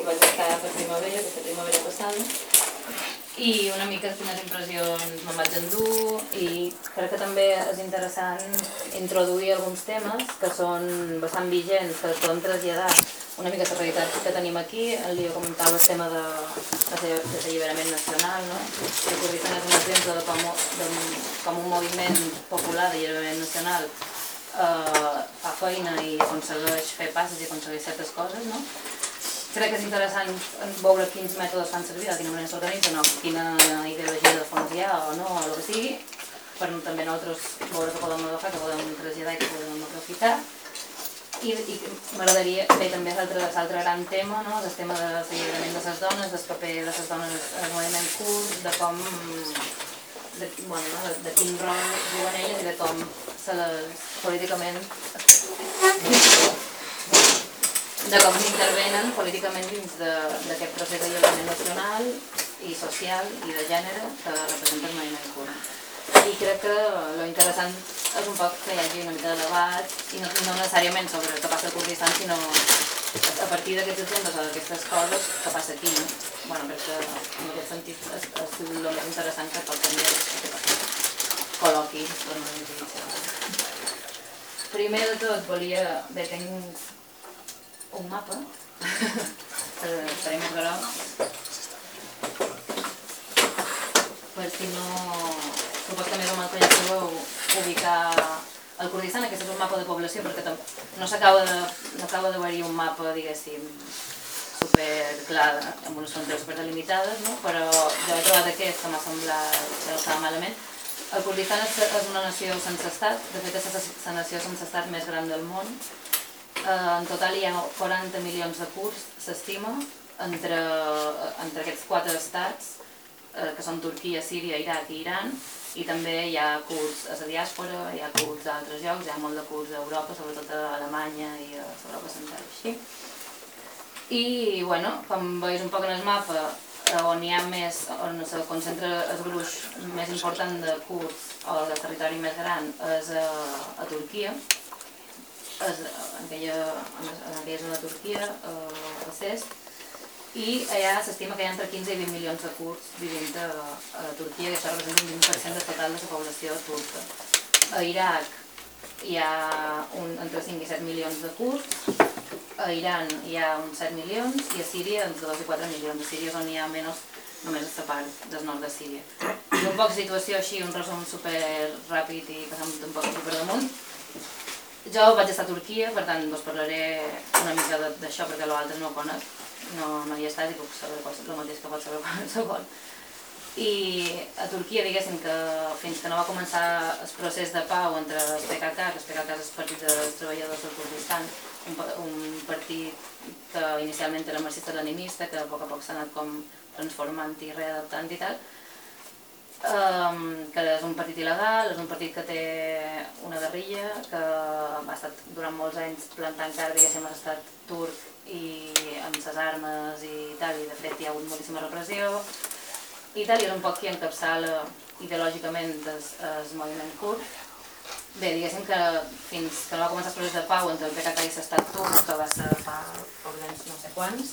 vaig estar per primavera, aquesta primavera passada, i una mica quines impressions me'n vaig endur, i crec que també és interessant introduir alguns temes que són bastant vigents, que es poden traslladar una mica la realitat que tenim aquí. El Lío comentava el tema de l'alliberament nacional, no? El Kurdistan és un exemple de com un moviment popular d'alliberament nacional fa feina i aconsegueix fer passes i aconsegueix certes coses, no? Crec que és interessant veure quins mètodes fan servir, de quina manera s'organitzen, o quina ideologia de fons hi ha o no, o el que sigui, per també nosaltres veure que podem agafar, que podem traslladar i que podem aprofitar. I m'agradaria, bé, també l'altre gran tema, no? El tema de l'alliberament de les dones, del paper de les dones en el moviment kurd, de com, de quin rol juguen elles i de com se les políticament intervenen políticament dins d'aquest procés d'alliberament nacional i social i de gènere que representa el moviment kurd. I crec que l'interessant és un poc que hi hagi una mica de debat, i no necessàriament sobre el que passa al Kurdistan, sinó a partir d'aquests exemples o d'aquestes coses que passa aquí. Crec que en aquest sentit és el més interessant que pot tenir col·loqui per no utilitzar. Primer de tot volia... Bé, tinc un mapa, faré més gros, per si no... Supos que més o menys podeu ubicar el Kurdistan. Aquest és un mapa de població, perquè no acaba d'haver-hi un mapa, diguéssim, superclar, amb unes fronteres superdelimitades, no? Però jo he trobat aquest que m'ha semblat que no estava malament. El Kurdistan és una nació sense estat, de fet és la nació sense estat més gran del món. En total hi ha 40 milions de kurds, s'estima, entre aquests 4 estats, que són Turquia, Síria, Iraq i Iran, i també hi ha kurds a la diàspora, hi ha kurds a altres llocs, hi ha molt de kurds a Europa, sobretot a Alemanya i a l'Europa central. I, com veus un poc en el mapa, on hi ha més, on se concentra el gruix més important de kurds, o el territori més gran, és a Turquia, en aquella zona de Turquia, a Cest, i allà s'estima que hi ha entre 15 i 20 milions de kurds vivint a Turquia, que això representa un 20% del total de la població turca. A Iraq hi ha entre 5 i 7 milions de kurds, a Iran hi ha uns 7 milions i a Síria entre 2 i 4 milions. A Síria és on hi ha menys, només a la part del nord de Síria. I un poc situació així, un resum super ràpid i passant un poc per damunt. Jo vaig estar a Turquia, per tant us parlaré una mica d'això perquè l'altre no ho conec. No hi he estat i puc saber el mateix que pot saber qualsevol. I a Turquia, diguéssim que fins que no va començar el procés de pau entre el PKK, que el PKK és el Partit dels Treballadors del Kurdistan, un partit que inicialment era marxista-leninista, que a poc s'ha anat com transformant i readaptant i tal, que és un partit il·legal, és un partit que té una guerrilla, que ha estat durant molts anys plantant cara, diguéssim, a l'estat turc i amb les armes i tal, i de fet hi ha hagut moltíssima repressió i tal, i és un poc qui encapçala ideològicament el moviment kurd. Bé, diguéssim que fins que no va començar el procés de pau entre el PKK i l'estat turc, que va ser fa pocs anys no sé quants,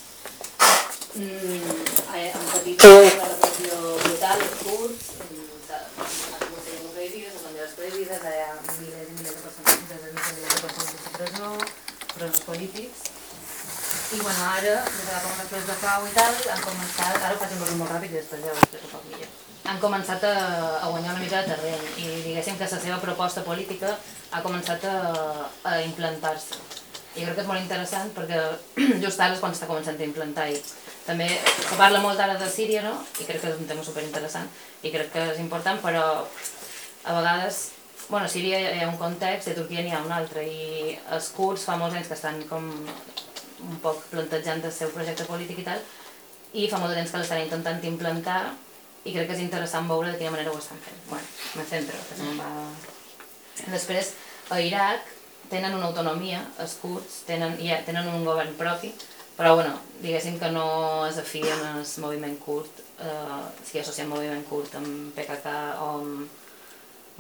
han patit una repressió brutal els kurds, les músiques prohibides, les banderes prohibides, hi ha milers i milers de persones a presó, presos polítics. I ara, des que va començar el procés de pau i tal, han començat, ara ho faig un resum molt ràpid i després ja ho explico un poc millor. Han començat a guanyar una mica de terreny i diguéssim que la seva proposta política ha començat a implantar-se. I crec que és molt interessant perquè just ara és quan està començant a implantar i també se parla molt ara de Síria, no? I crec que és un tema superinteressant i crec que és important, però a vegades, a Síria hi ha un context i a Turquia n'hi ha un altre i els kurds fa molts anys que estan com un poc plantejant el seu projecte polític i tal, i fa molt de temps que l'estan intentant implantar i crec que és interessant veure de quina manera ho estan fent. Me centro, que se me'n va... Després, a Iraq tenen una autonomia, els kurds tenen un govern propi, però diguéssim que no es afien al moviment kurd, si associa el moviment kurd amb PKK o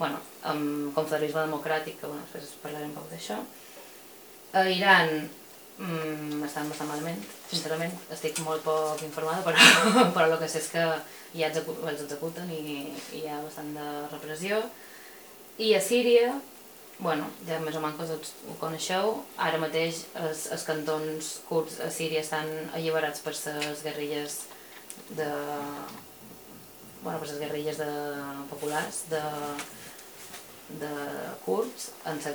amb confederalisme democràtic, que després parlarem un poc d'això. A Iran estan bastant malament, sincerament. Estic molt poc informada, però el que sé és que ja els executen i hi ha bastant de repressió. I a Síria, bueno, ja més o menys tots ho coneixeu, ara mateix els cantons kurds a Síria estan alliberats per les guerrilles populars de kurds,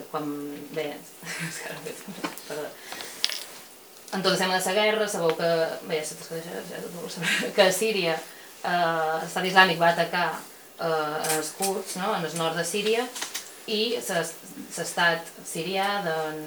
en tot el tema de la guerra. Sabeu que a Síria l'estat islàmic va atacar els kurds, no?, en el nord de Síria, i l'estat sirià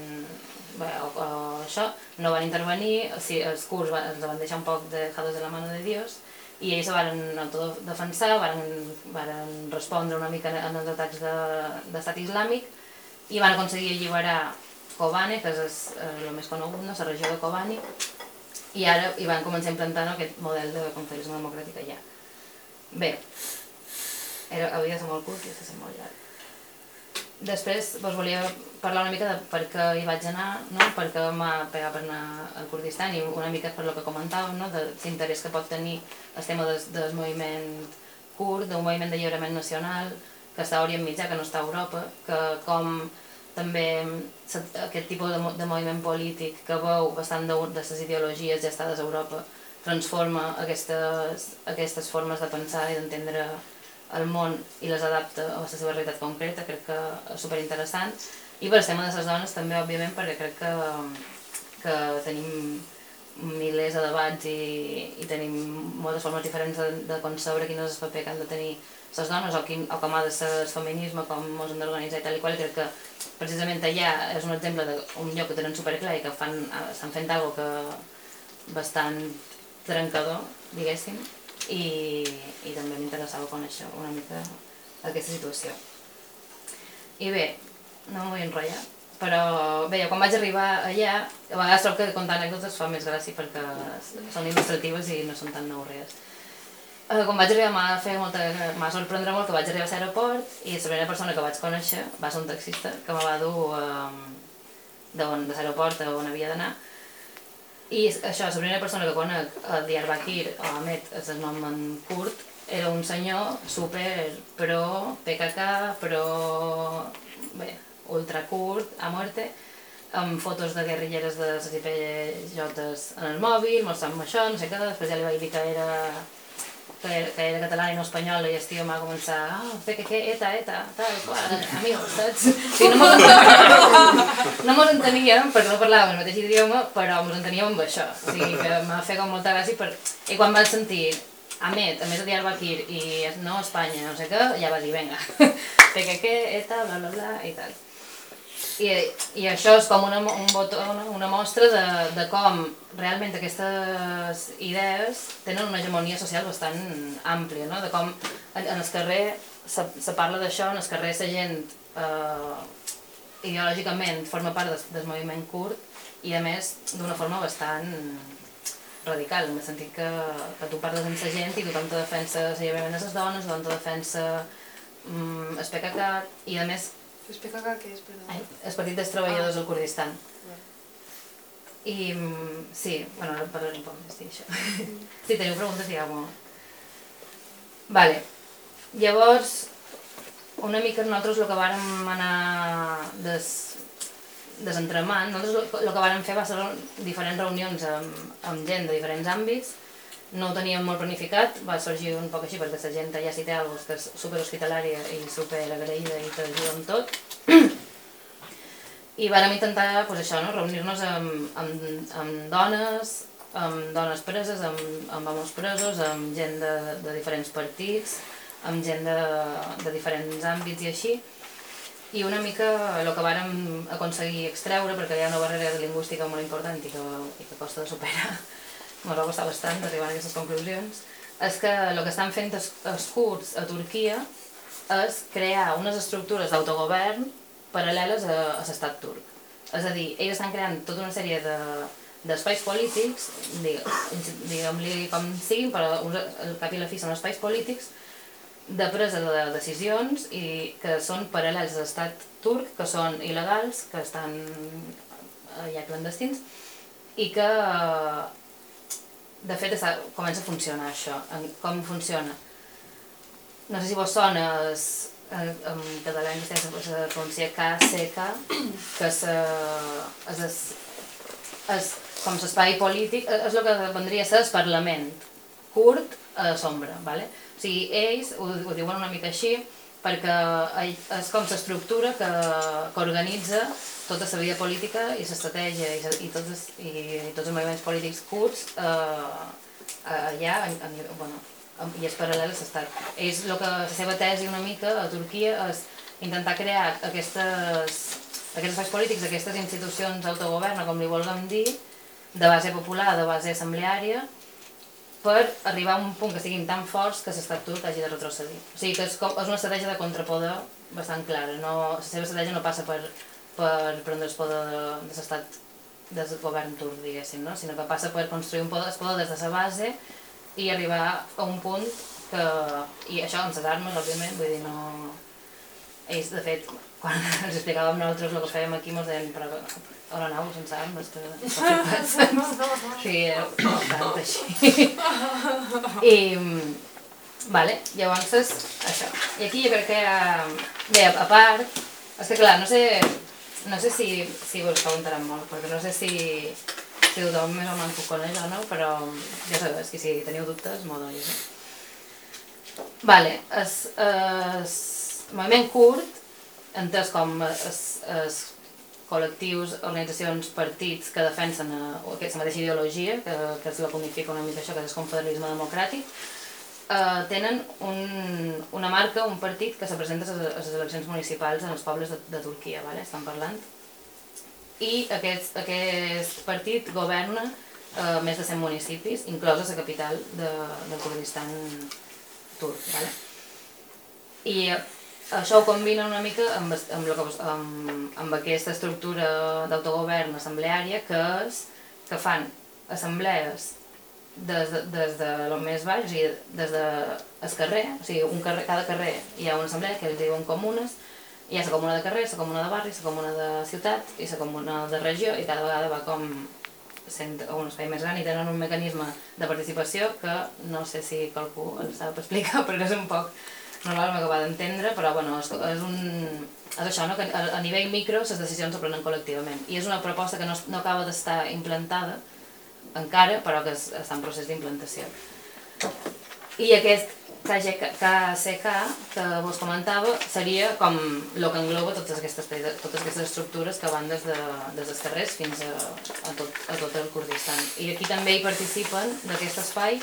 això no van intervenir, els kurds ens van deixar un poc dejados de la mano de Dios, i ells se van autodefensar, van respondre una mica en els atacs de l'estat islàmic i van aconseguir alliberar Kobane, que és el més conegut, la regió de Kobane, i ara hi van començar a implantar aquest model de confederalisme democràtic allà. Bé, havia de ser molt curt i està sent molt llarg. Després vos volia parlar una mica de per què hi vaig anar, per què m'ha pegat per anar al Kurdistan, i una mica per el que comentàvem, de l'interès que pot tenir el tema del moviment kurd, d'un moviment d'alliberament nacional que està a Orient Mitjà, que no està a Europa, que com també aquest tipus de moviment polític que veu bastant de les ideologies gestades a Europa transforma aquestes formes de pensar i d'entendre el món i les adapta a la seva realitat concreta. Crec que és superinteressant. I per el tema de les dones també, òbviament, perquè crec que tenim milers de debats i tenim moltes formes diferents de concebre quin és el paper que han de tenir les dones o com ha de ser el feminisme, com ens hem d'organitzar i tal i qual. I crec que precisament allà és un exemple d'un lloc que tenen superclar i que estan fent alguna cosa bastant trencador, diguéssim, i també m'interessava conèixer una mica aquesta situació. I bé, no m'ho vull enrotllar, però bé, jo quan vaig arribar allà, a vegades trobo que contar anècdotes fa més gràcia perquè són il·lustratives i no són tan avorrides. Quan vaig arribar m'ha sorprendre molt que vaig arribar a l'aeroport i la primera persona que vaig conèixer va ser un taxista que me va dur de l'aeroport on havia d'anar. I això, la primera persona que conec a Diyarbakir, o Ahmet, és el nom en kurd, era un senyor super pro PKK, pro ultra kurd, a muerte, amb fotos de guerrilleres de les IPJs en el mòbil, mostrant-me això, no sé què, després ja li vaig dir que era catalana i no espanyola i el tio m'ha començat PKK, ETA, tal qual, amigos, saps? Sí, no mos enteníem perquè no parlàvem el mateix idioma, però mos enteníem amb això, o sigui que m'ha fet com molta gràcia i quan vaig sentir Ahmet, a més de Diyarbakir i no Espanya, no sé què, ja va dir, vinga, PKK, ETA, bla bla bla i tal. I això és com una mostra de com realment aquestes idees tenen una hegemonia social bastant àmplia, de com en el carrer se parla d'això, en el carrer la gent ideològicament forma part del moviment kurd i a més d'una forma bastant radical, en el sentit que tu parles amb la gent i tothom te defensa l'alliberament de les dones, tothom te defensa el PKK i a més ¿El PKK què és, perdó? Els Partits dels Treballadors del Kurdistan. I sí, bueno, ara parlaré un poc més d'això. Si teniu preguntes, digueu-m'ho. Vale. Llavors, una mica nosaltres el que vàrem anar desentramant, nosaltres el que vàrem fer va ser diferents reunions amb gent de diferents àmbits. No ho teníem molt planificat, va sorgir un poc així perquè la gent ja si té alguna cosa que és superhospitalària i superagraïda i t'ajuda amb tot. I vàrem intentar reunir-nos amb dones preses, amb homes presos, amb gent de diferents partits, amb gent de diferents àmbits i així. I una mica el que vàrem aconseguir extreure, perquè hi ha una barrera lingüística molt important i que costa de superar, ens va costar bastant d'arribar a aquestes conclusions, és que el que estan fent els kurds a Turquia és crear unes estructures d'autogovern paral·leles a l'estat turc. És a dir, ells estan creant tota una sèrie d'espais polítics, diguem-li com siguin, però al cap i a la fi són espais polítics de presa de decisions i que són paral·lels a l'estat turc, que són il·legals, que estan ja clandestins, i que de fet comença a funcionar això. Com funciona? No sé si vos sona en català se pronuncia KCK, que és com l'espai polític, és el que vendria a ser el Parlament curt a la sombra, ¿vale? O sigui, ells ho diuen una mica així perquè és com l'estructura que organitza tota la vida política i l'estratègia i tots els moviments polítics curts allà, i és paral·lel a l'estat. Ells, la seva tesi una mica a Turquia és intentar crear aquests espais polítics, aquestes institucions d'autogovern, com li vulguem dir, de base popular, de base assembleària, per arribar a un punt que siguin tan forts que l'estat turc hagi de retrocedir. O sigui que és una estratègia de contrapoder bastant clara. La seva estratègia no passa per prendre el poder de l'estat del govern turc, diguéssim, sinó que passa per construir el poder des de la base i arribar a un punt que... I això amb les armes, òbviament, vull dir, no... Ells, de fet, quan ens explicàvem nosaltres el que fèiem aquí, ens deien, però on aneu sense armes, que sí, bastant així. Llavors, això. I aquí jo crec que, bé, a part, és que clar, no sé si vos preguntaran molt, perquè no sé si tothom més o menys puc conèixer o no, però ja sabeu, que si teniu dubtes, m'ho dois. El moviment curt, entès com col·lectius, organitzacions, partits que defensen aquesta mateixa ideologia, que es la unifica una mica això, que és el confederalisme democràtic, tenen una marca, un partit que se presenta a les eleccions municipals en els pobles de Turquia, estan parlant. I aquest partit governa més de 100 municipis, inclosa la capital del Kurdistan turc. I això ho combina una mica amb aquesta estructura d'autogovern assembleària que fan assemblees des de lo més baix, o sigui, des del carrer, o sigui, cada carrer hi ha una assemblea que ells diuen comunes, hi ha la comuna de carrer, la comuna de barri, la comuna de ciutat i la comuna de regió, i cada vegada va com sent un espai més gran i tenen un mecanisme de participació que no sé si qualcú ens sap explicar, perquè és un poc no l'hem acabat d'entendre, però és això, que a nivell micro les decisions se prenen col·lectivament. I és una proposta que no acaba d'estar implantada encara, però que està en procés d'implantació. I aquest KCK que vos comentava seria com el que engloba totes aquestes estructures que van des dels carrers fins a tot el Kurdistan. I aquí també hi participen d'aquest espai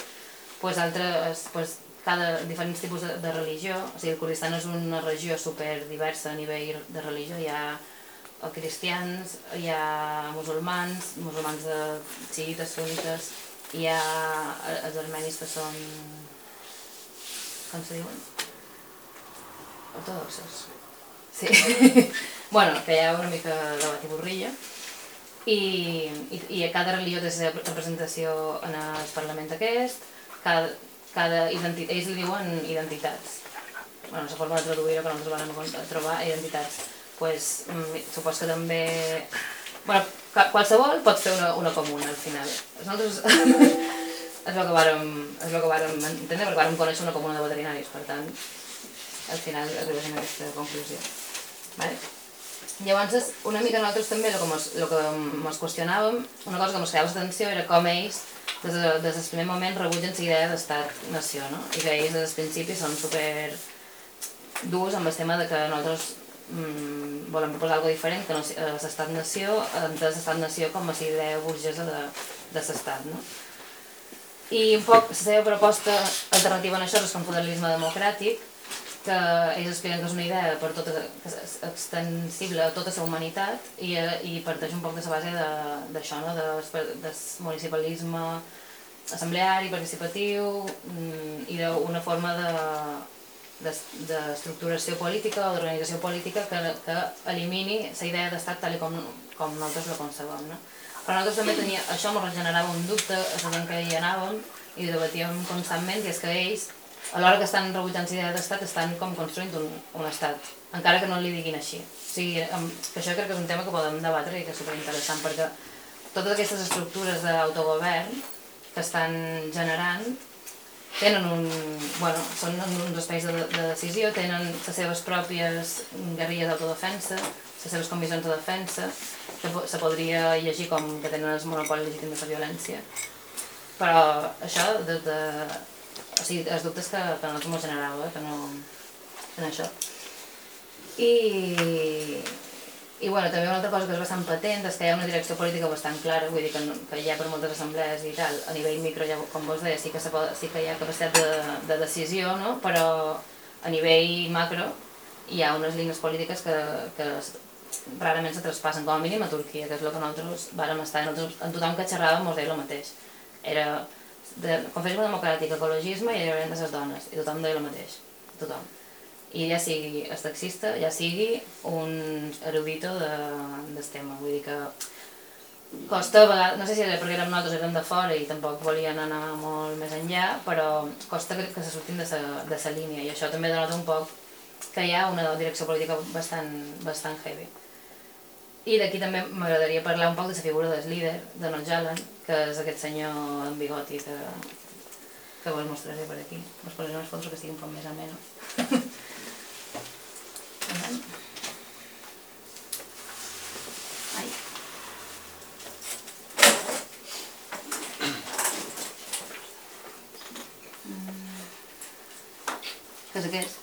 diferents tipus de religió. O sigui, el Kurdistan és una regió superdiversa a nivell de religió. Hi ha cristians, hi ha musulmans xiites, sunnites, hi ha els armenis que són, com se diuen? Ortodoxos. Sí. Que hi ha una mica de batiburrilla. I cada religió té la seva representació en el Parlament aquest, ells li diuen identitats. La forma de traduir-ho que nosaltres vam trobar, identitats. Supos que també... Qualsevol pot fer una comuna al final. Nosaltres és el que vàrem entendre, perquè vàrem conèixer una comuna de veterinaris, per tant, al final arribem a aquesta conclusió. Llavors, una mica nosaltres també el que ens qüestionàvem, una cosa que ens creava l'atenció era com ells des del primer moment rebutgen la idea d'estat-nació, i que ells des del principi són super durs amb el tema que nosaltres volem proposar alguna cosa diferent, que no és l'estat-nació, entès l'estat-nació com a la idea burgesa de l'estat. I un poc la seva proposta alternativa en això és el confederalisme democràtic, que ells expliquen que és una idea extensible a tota la humanitat i parteix un poc de la base d'això, del municipalisme assembleari, participatiu i d'una forma d'estructuració política o d'organització política que elimini la idea d'estat tal com nosaltres la concebem. Però nosaltres també això ens generava un dubte a la gent que hi anàvem i debatíem constantment, i és que ells alhora que estan rebutjant la idea d'estat, estan com construint un estat, encara que no li diguin així. O sigui, que això crec que és un tema que podem debatre i que és superinteressant, perquè totes aquestes estructures d'autogovern que estan generant tenen són uns espais de decisió, tenen les seves pròpies guerrilles d'autodefensa, les seves comissions de defensa, que se podria llegir com que tenen el monopoli legítim de la violència. Però això, o sigui, els dubtes que a nosaltres ens generava, que no en això. I bueno, també una altra cosa que és bastant patent és que hi ha una direcció política bastant clara, vull dir que hi ha per moltes assemblees i tal, a nivell micro, ja, com vos deia, sí que hi ha capacitat de decisió, no? Però a nivell macro hi ha unes línies polítiques que rarament se traspassen, com a mínim a Turquia, que és el que nosaltres vàrem estar, en tothom que xerràvem mos deia el mateix. Era confessió democràtic, ecologisme i alliberament de les dones, i tothom deia el mateix, tothom. I ja sigui el taxista, ja sigui un erudito del tema, vull dir que costa a vegades, no sé si era perquè érem nosaltres, érem de fora i tampoc volien anar molt més enllà, però costa que se surtin de la línia i això també denota un poc que hi ha una direcció política bastant heavy. I d'aquí també m'agradaria parlar un poc de la figura del líder, de Öcalan, que és aquest senyor amb bigoti que vos mostraré per aquí. Vos posaré unes fotos que sigui un poc més ameno. Ai. Què és aquest?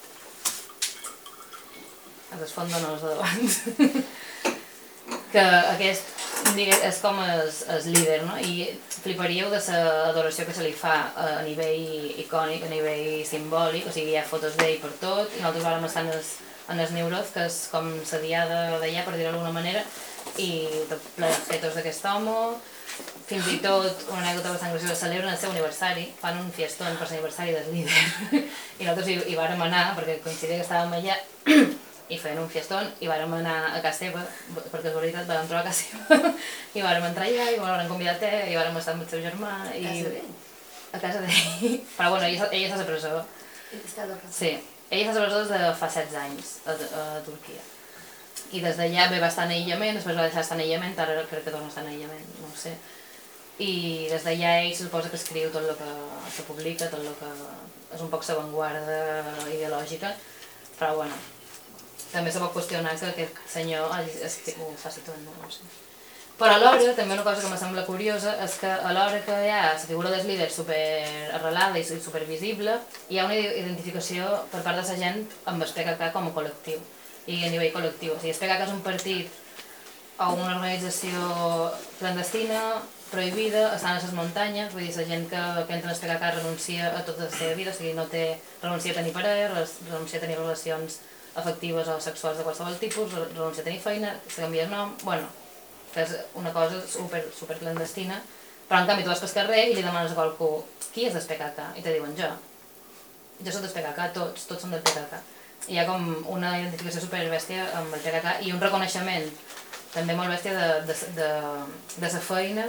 Es fondo no els de davant. Que aquest és com el líder, no? I fliparíeu de l'adoració que se li fa a nivell icònic, a nivell simbòlic, o sigui, hi ha fotos d'ell per tot, i nosaltres vàrem estar en el Neuroz, que és com la diada d'allà, per dir-ho d'alguna manera, i tot ple de fetos d'aquest home, fins i tot, una anècdota bastant graciosa, celebren el seu aniversari, fan un fiestón per l'aniversari del líder, i nosaltres hi vàrem anar, perquè coincidia que estàvem allà, i feien un fiestón, i vàrem anar a casa seva, per casualitat vàrem trobar a casa seva, i vàrem entrar allà, i vàrem convidar a te, i vàrem estar amb el seu germà, i... A casa d'ell? A casa d'ell. Però bueno, ella està a la presó. Sí, ella està a la presó des de fa 16 anys, a Turquia. I des d'allà va estar en aïllament, després va deixar d'estar en aïllament, ara crec que torna a estar en aïllament, no ho sé. I des d'allà ell se suposa que escriu tot el que se publica, tot el que és un poc l'avantguarda ideològica, però bueno, també se pot qüestionar que aquest senyor ho faci tot, no ho sé. Però alhora, també una cosa que em sembla curiosa és que alhora que hi ha la figura del líder superarrelada i supervisible, hi ha una identificació per part de la gent amb el PKK com a col·lectiu i a nivell col·lectiu. O sigui, el PKK és un partit o una organització clandestina, prohibida, estan a les muntanyes, vull dir, la gent que entra en el PKK renuncia a tota la seva vida, o sigui, renuncia a tenir parella, renuncia a tenir relacions afectives o sexuals de qualsevol tipus, renuncia a tenir feina, se canvia el nom, bueno, que és una cosa super clandestina, però en canvi tu vas pel carrer i li demanes a qualcú qui és del PKK? I te diuen jo soc del PKK, tots són del PKK. Hi ha com una identificació superbèstia amb el PKK i un reconeixement també molt bèstia de la feina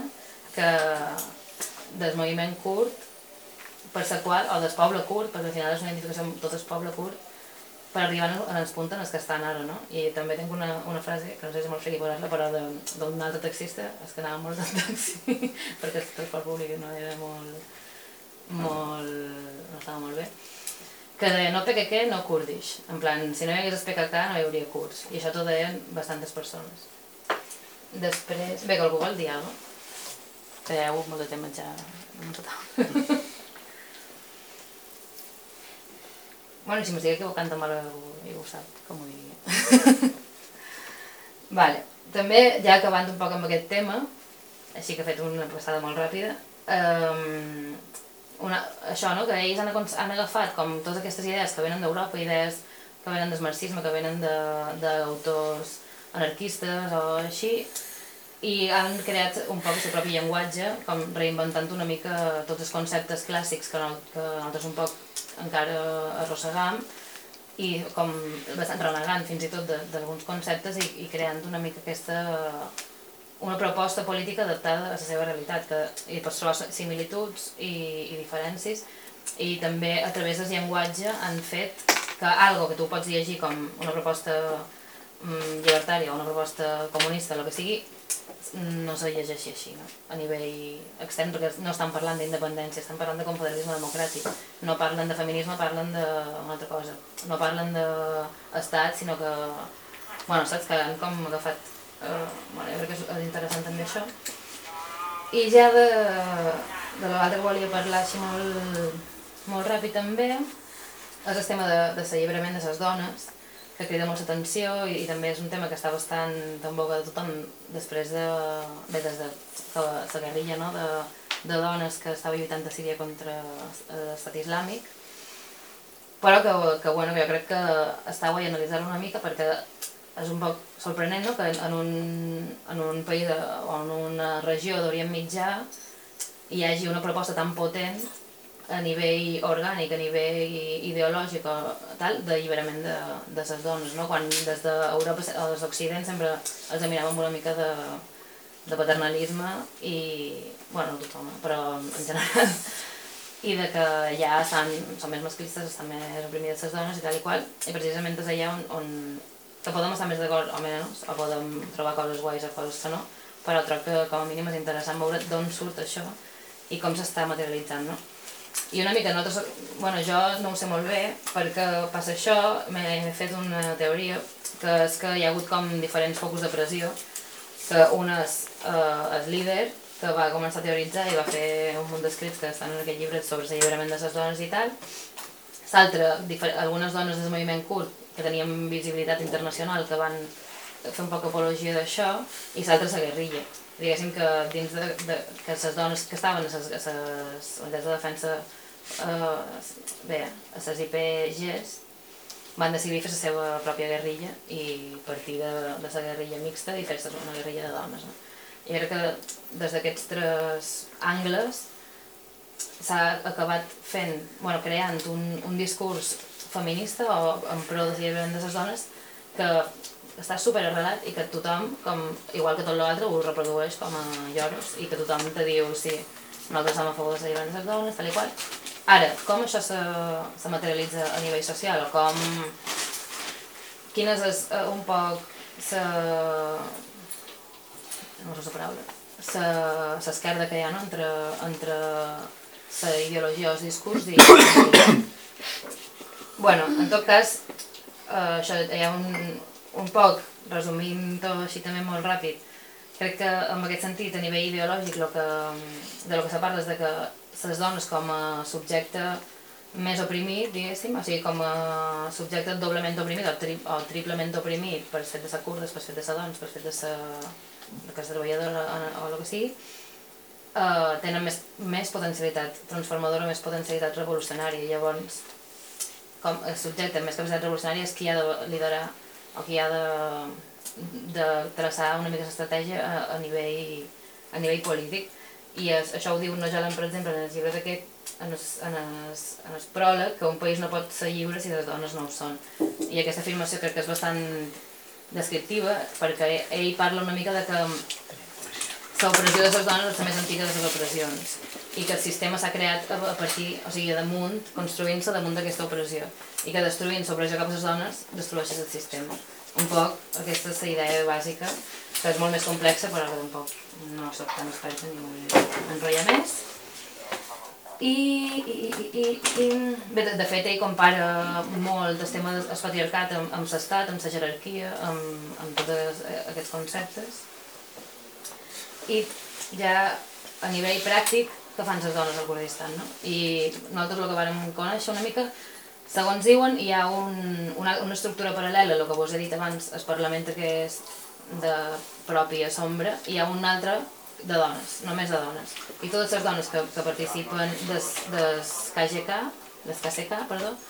del moviment kurd per la qual, o del poble kurd, perquè al final és una identificació amb tot el poble kurd, per arribar en els punts en els que estan ara, no? I també tinc una frase, que no sé si molt friqui posar-la, però d'un altre taxista, és que anava molt en taxi, perquè el transport públic no era no estava molt bé, que deia no PKK, no kurdish, en plan, si no hi hagués el PKK no hi hauria kurds, i això t'ho deien bastantes persones. Després, bé, que algú vol dir alguna cosa, que hi ha hagut molt de temps ja en total. Bueno, si m'estic equivocant amb algú, ho sap, com ho diria. Vale, també, ja acabant un poc amb aquest tema, així que he fet una passada molt ràpida, això, no?, que ells han agafat com totes aquestes idees que venen d'Europa, idees que venen del marxisme, que venen d'autors anarquistes o així, i han creat un poc el seu propi llenguatge, com reinventant una mica tots els conceptes clàssics que nosaltres un poc encara arrossegam, i com bastant renegant fins i tot d'alguns conceptes i creant una mica una proposta política adaptada a la seva realitat, que hi pots trobar similituds i diferències, i també a través del llenguatge han fet que algo que tu pots llegir com una proposta llibertària o una proposta comunista, el que sigui, no se llegeixi així, no? A nivell extern, perquè no estan parlant d'independència, estan parlant de confederalisme democràtic, no parlen de feminisme, parlen d'una altra cosa, no parlen d'estat, sinó que, bueno, saps que han com agafat, bueno, jo crec que és interessant també això. I ja de l'altre que volia parlar així molt ràpid també, és el tema de l'alliberament de les dones, que crida molta atenció i també és un tema que està bastant en boca de tothom després des de la guerrilla, no? de dones que estava lluitant a Síria contra l'estat islàmic, però que bueno, jo crec que està guai analitzar-ho una mica perquè és un poc sorprenent, no? Que en un país o en una regió d'Orient Mitjà hi hagi una proposta tan potent a nivell orgànic, a nivell ideològic o tal, d'alliberament de les dones, no? Quan des d'Europa a l'Occident sempre els miràvem una mica de paternalisme i, bueno, no tothom, però en general, i de que ja són més masclistes, estan més oprimides les dones i tal i qual, i precisament és allà on que podem estar més d'acord o menys, o podem trobar coses guais o coses que no, però crec que com a mínim és interessant veure d'on surt això i com s'està materialitzant, no? I una mica nosaltres, bueno, jo no ho sé molt bé, perquè passa això, m'he fet una teoria, que és que hi ha hagut com diferents focus de pressió, que un és el líder, que va començar a teoritzar i va fer un munt d'escrits que estan en aquest llibre sobre l'alliberament de les dones i tal. L'altre, algunes dones del moviment kurd, que tenien visibilitat internacional, que van fer un poc apologia d'això, i l'altre la guerrilla. Diguéssim que dins que les dones que estaven a les unitats de defensa, bé, a les IPGs, van decidir fer la seva pròpia guerrilla i partir de la guerrilla mixta i fer-se una guerrilla de dones. No? I crec que des d'aquests tres angles s'ha acabat fent, bueno, creant un discurs feminista o en pro de l'alliberament de les dones que està super arrelat i que tothom, igual que tot l'altre, ho reprodueix com a lloros i que tothom te diu, sí, nosaltres estem a favor de l'alliberament de les dones, tal i qual. Ara, com això se materialitza a nivell social o quina és un poc no sé la paraula, l'esquerda que hi ha, no? entre la ideologia o el discurs i... Bueno, en tot cas, això hi ha un poc, resumint tot així també molt ràpid, crec que en aquest sentit, a nivell ideològic, de lo que se parla és de que les dones com a subjecte més oprimit, diguéssim, o sigui, com a subjecte doblement oprimit o triplement oprimit per fet de ser kurdes, per fet de ser dones, per fet de ser classe treballadora o el que sigui, tenen més potencialitat transformadora, més potencialitat revolucionària. Llavors, com el subjecte amb més capacitat revolucionària és qui ha de liderar o qui ha de traçar una mica l'estratègia a nivell polític. I això ho diu Nojalan, per exemple, en el llibre d'aquest, en el pròleg, que un país no pot ser lliure si les dones no ho són. I aquesta afirmació crec que és bastant descriptiva, perquè ell parla una mica de que l'opressió de les dones és la més antiga de les opressions i que el sistema s'ha creat a partir, o sigui, damunt, construint-se damunt d'aquesta opressió i que destruint l'opressió cap a les dones destrueixes el sistema. Un poc, aquesta és la idea bàsica, que és molt més complexa, però que tampoc no soc tan experta ni vull enrotllar més. Bé, de fet, ell compara molt el tema del patriarcat amb l'estat, amb la jerarquia, amb tots aquests conceptes. I ja a nivell pràctic, què fan les dones al Kurdistan, no? I nosaltres el que vam conèixer una mica, segons diuen, hi ha una estructura paral·lela, el que vos he dit abans, el Parlament que és de pròpia sombra, i hi ha un altre de dones, només de dones. I totes les dones que participen del KCK,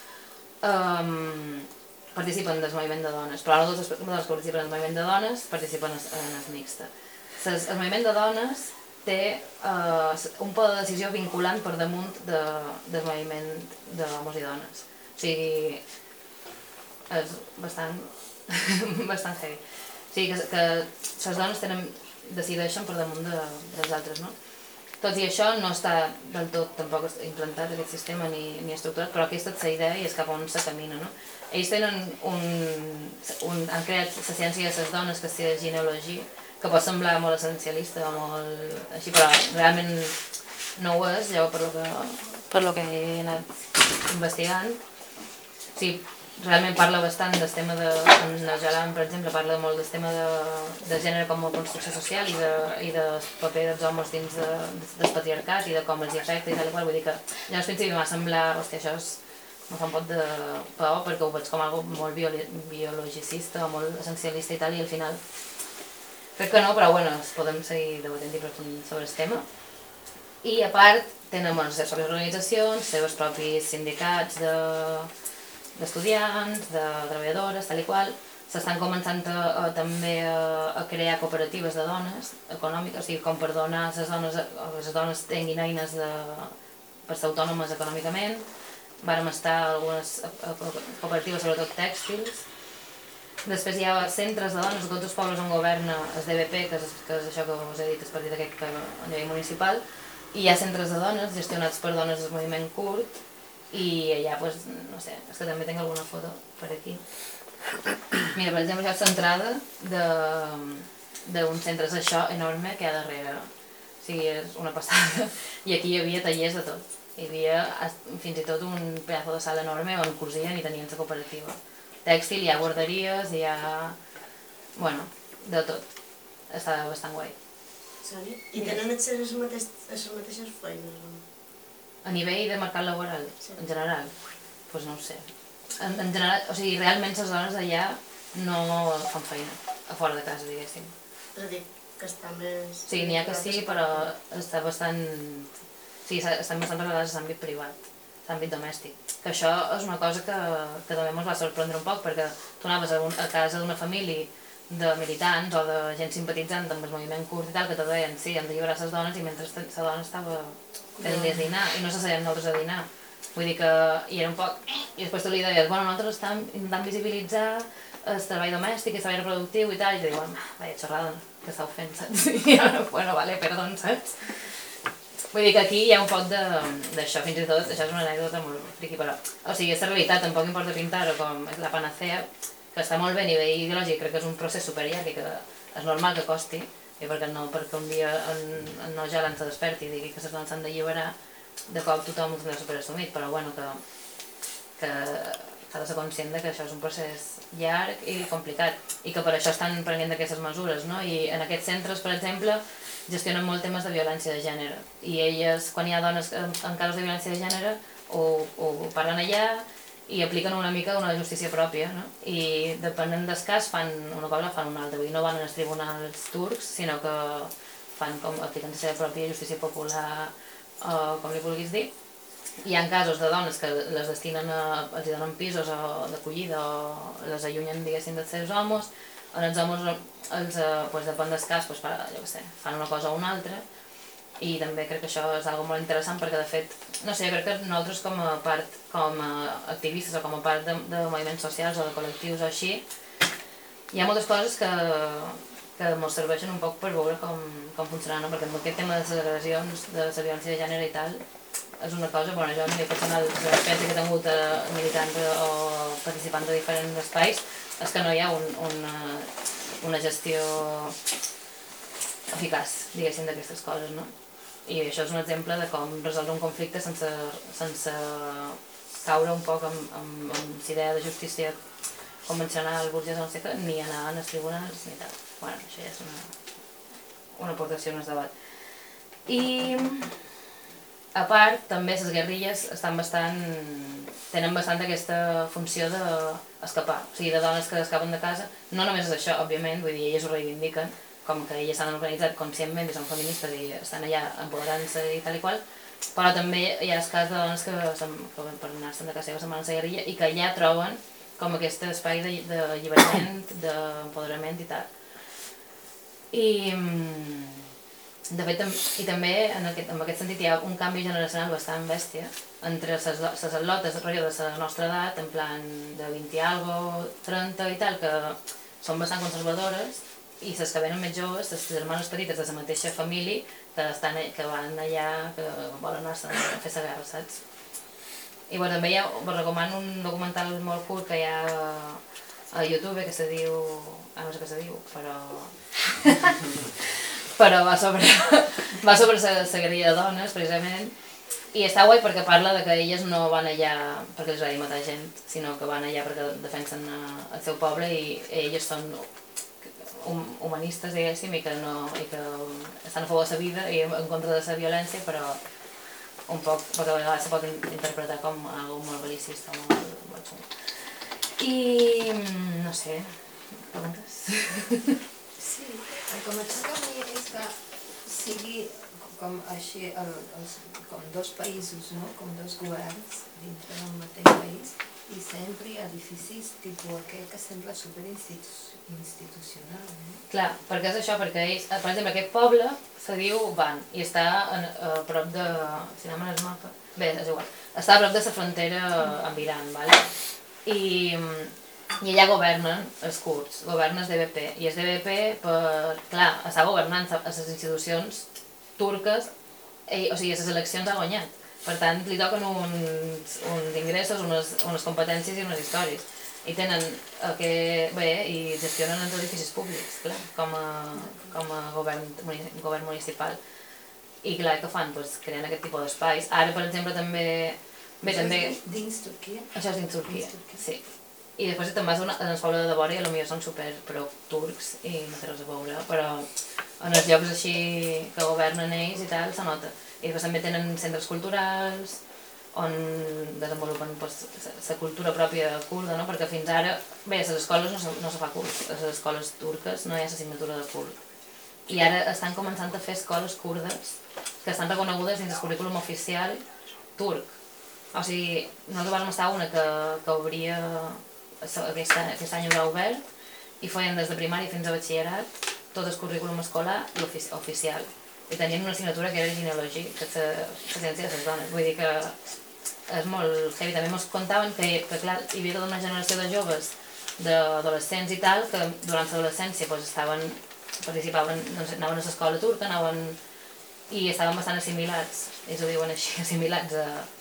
participen del moviment de dones, però no totes les dones que participen en el moviment de dones participen en el mixte. El moviment de dones té un poder de decisió vinculant per damunt del moviment d'homes i dones. O sigui, és bastant heavy. O sigui, que les dones decideixen per damunt dels altres, no? Tot i això no està del tot tampoc implantat aquest sistema ni estructurat, però aquesta és la idea i és cap on se camina, no? Ells tenen han creat la ciència de les dones, que és la genealogia, que pot semblar molt essencialista o molt així, però realment no ho és, jo per lo que he anat investigant. O sigui, realment parla bastant del tema en el Jalan, per exemple, parla molt del tema de gènere com a construcció social i del paper dels homes dins del patriarcat i de com els hi afecta i tal i qual. Vull dir que ja al principi m'ha semblat, hòstia, això me fa un pot de por perquè ho veig com algo molt biologicista o molt essencialista i tal, i al final crec que no, però bueno, podem seguir debatent i aprofundint sobre el tema. I a part tenen les seves pròpies organitzacions, els seus propis sindicats d'estudiants, de treballadores, tal i qual. S'estan començant també a crear cooperatives de dones econòmiques, o sigui, com per donar a les dones tinguin eines per ser autònomes econòmicament. Vàrem estar a algunes cooperatives, sobretot tèxtils. Després hi ha centres de dones de tots els pobles on governa el DBP, que és això que us he dit, el partit aquest a nivell municipal, i hi ha centres de dones gestionats per dones del moviment kurd, i allà, doncs, no sé, és que també tinc alguna foto per aquí. Mira, per exemple, això és l'entrada d'un centre, és això enorme que hi ha darrere. O sigui, és una passada. I aquí hi havia tallers de tot. Hi havia fins i tot un pedaç de sala enorme on cosien i tenien la cooperativa. Tèxtil, hi ha guarderies, hi ha... bueno, de tot. Està bastant guai. I tenen accés a les mateixes feines? A nivell de mercat laboral, sí. En general, doncs no ho sé. En general, o sigui, realment les dones d'allà no fan feina, a fora de casa, diguéssim. És a dir, que està més... Sí, n'hi ha que sí, però està bastant... Sí, estan bastant regalades a l'àmbit privat, a l'àmbit domèstic. Que això és una cosa que també ens va sorprendre un poc, perquè tu anaves a casa d'una família de militants o de gent simpatitzant amb el moviment kurd i tal, que te deien, sí, hem d'alliberar les dones, i mentre la dona estava fent dinar, i no se sabien nosaltres a dinar. Vull dir que hi era un poc... I després tu li deies, bueno, nosaltres estem intentant visibilitzar el treball domèstic, el treball reproductiu i tal, i te diuen, vaya xerrada, que estàu fent, saps? I jo, bueno, vale, perdó, saps? Vull dir que aquí hi ha un poc d'això, fins i tot, això és una anècdota molt friqui, però... O sigui, és la realitat, tampoc importa pintar-ho com la panacea, que està molt bé a nivell ideològic, crec que és un procés superllarg i que és normal que costi, i perquè un dia en no ja l'han se desperti i digui que les dones s'han d'alliberar, de cop tothom ho tindrà superassumit, però bueno, que s'ha de ser conscient que això és un procés llarg i complicat, i que per això estan prenent aquestes mesures, no? I en aquests centres, per exemple, gestionen molt temes de violència de gènere, i elles, quan hi ha dones en casos de violència de gènere, ho parlen allà i apliquen una mica una justícia pròpia, no? I depenent del cas fan una cosa o fan una altra, vull dir, no van als tribunals turcs, sinó que fan com apliquen la seva pròpia justícia popular, com li vulguis dir. Hi ha casos de dones que les destinen els donen pisos d'acollida o les allunyen, diguéssim, dels seus homes. En els homes, depèn del cas, fan una cosa o una altra. I també crec que això és algo molt interessant perquè, de fet, no sé, crec que nosaltres com a activistes o com a part de moviments socials o de col·lectius o així, hi ha moltes coses que ens serveixen un poc per veure com funciona, no? Perquè amb aquest tema de les agressions, de la violència de gènere i tal, és una cosa, bueno, jo a nivell personal, l'experiència que he tingut militant o participant de diferents espais, és que no hi ha una gestió eficaç, diguéssim, d'aquestes coses, no? I això és un exemple de com resoldre un conflicte sense caure un poc amb la idea de justícia convencional, burgesa, no sé què, ni anar als tribunals ni tal. Bueno, això ja és una aportació, un debat. I a part, també les guerrilles tenen bastant aquesta funció d'escapar, o sigui, de dones que escapen de casa. No només és això, òbviament, vull dir, elles ho reivindiquen, com que elles s'han organitzat conscientment i són feministes i estan allà empoderant-se i tal i qual, però també hi ha el cas de dones que per anar-se'n de casa seva se'n van a la guerrilla i que allà troben com aquest espai d'alliberament, d'empoderament i tal. I de fet, i també en aquest sentit hi ha un canvi generacional bastant bèstia entre les atletes de la nostra edat, en plan de 20 i algo, 30 i tal, que són bastant conservadores, i les que venen més joves, les germanes petites de la mateixa família, que van allà, que volen anar a fer la guerra, saps? I bueno, també us recomano un documental molt curt que hi ha a YouTube que se diu... no sé què se diu, però va sobre la guerrilla de dones, precisament, i està guai perquè parla de que elles no van allà perquè els agradi matar gent, sinó que van allà perquè defensen el seu poble i elles són humanistes, diguéssim, i que estan a favor de la vida i en contra de la violència, però un poc, perquè a vegades se pot interpretar com algo molt belicista, molt xungo. I no sé, preguntes? Sí, el que m'aixeca a mi és que sigui com així, com dos països, no? Com dos governs dintre del mateix país i sempre hi ha edificis tipus aquest que sembla superinstitucional. Clar, perquè és això, perquè ells, per exemple, aquest poble se diu Van i està a prop de... si anem al mapa... bé, és igual. Està a prop de la frontera amb Iran, vale? I allà governen els kurds, governen el DBP, i el DBP, clar, està governant a les institucions turques, o sigui, a les eleccions ha guanyat. Per tant, li toquen uns ingressos, unes competències i unes històries. I tenen i gestionen els edificis públics, clar, com a govern municipal. I clar, què fan? Creen aquest tipus d'espais. Ara, per exemple, també... Dins Turquia? Això és dins Turquia, sí. I després te'n vas en el poble de Devora i potser són super turcs i no té res a veure, però en els llocs així que governen ells i tal, se nota. I després també tenen centres culturals on desenvolupen la cultura pròpia kurda, no? Perquè fins ara, bé, a les escoles no se fa kurd, a les escoles turques no hi ha l'assignatura de kurd. I ara estan començant a fer escoles kurdes que estan reconegudes dins el currículum oficial turc. O sigui, nosaltres vam estar una que obria, aquest any haurà obert i feien des de primària fins a batxillerat tot el currículum escolar oficial. I tenien una assignatura que era genealogia, que és la ciència de les dones. Vull dir que és molt heavy. També ens contaven que clar, hi havia tota una generació de joves, d'adolescents i tal, que durant l'adolescència participaven, anaven a l'escola turca, i estaven bastant assimilats, ells ho diuen així, assimilats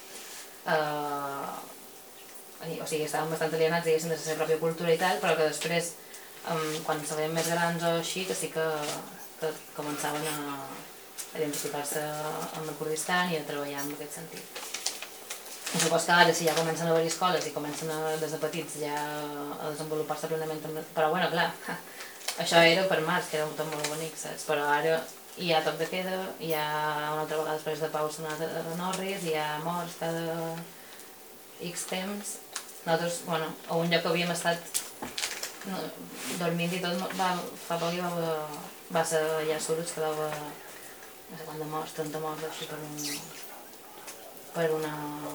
o sigui, estaven bastant alienats, diguéssim, de la seva pròpia cultura i tal, però que després, quan se veien més grans o així, que sí que començaven a identificar-se amb el Kurdistan i a treballar en aquest sentit. I supos que ara, si ja comencen a haver escoles i comencen des de petits ja a desenvolupar-se plenament, però bueno, clar, això era per març, que era tot molt bonic, saps? Però ara hi ha toc de queda, hi ha una altra vegada després de pau sonat a Norris, hi ha morts cada X temps. Nosaltres, bueno, a un lloc que havíem estat dormint i tot, fa poc va ser allà a Suruts que va haver no sé quant de morts, 30 morts així per una...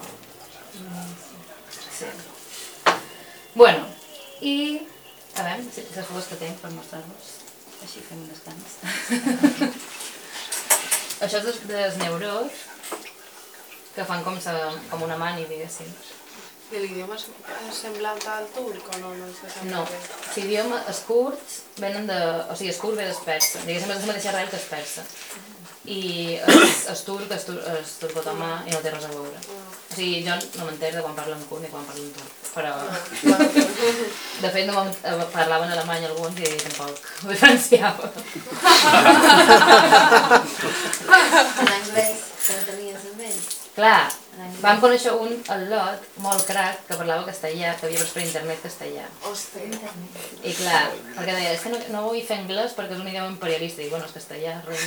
sí. Bueno, i a veure, les fotos que tinc per mostrar-vos, així fem un descans. Això és dels neurons que fan com una mani, diguéssim. I l'idioma és semblant al turc o no? No, l'idioma, els kurds venen de... o sigui, el kurd ve del persa, diguéssim, és la mateixa arrel que el persa. I el turc otomà i no té res a veure. O sigui, jo no m'entero de quan parlo en kurd ni quan parlo en turc, però... De fet, no parlaven alemany alguns i tampoc ho diferenciava. En anglès, que no tenies amb ells. Clar, vam conèixer un, el Lot, molt crac, que parlava castellà, que havia vist per internet castellà. Hòstia. I clar, perquè deia, és que no vull fer anglès perquè és un idioma imperialista. I bueno, és castellà, res.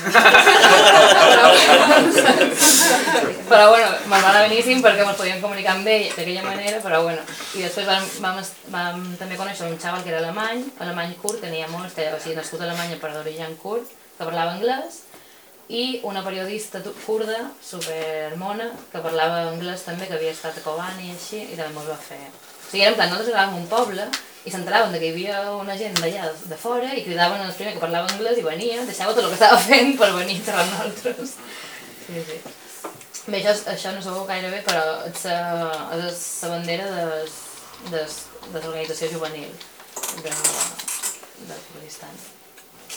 Però bueno, me'n va anar beníssim perquè ens podíem comunicar amb ell d'aquella manera, però bueno. I després vam també conèixer un xaval que era alemany kurd, que n'hi ha molts, o sigui, nascut a Alemanya però d'origen kurd, que parlava anglès, i una periodista kurda, supermona, que parlava anglès també, que havia estat a Kobani i així, i també mos va fer... O sigui, era en plan, nosaltres érem un poble i s'enteraven que hi havia una gent d'allà de fora i cridaven els primers que parlava anglès i venia, deixava tot el que estava fent per venir a xerrar amb nosaltres. Sí, sí. Bé, això no sabeu gaire bé, però és la bandera de l'organització juvenil del Kurdistan.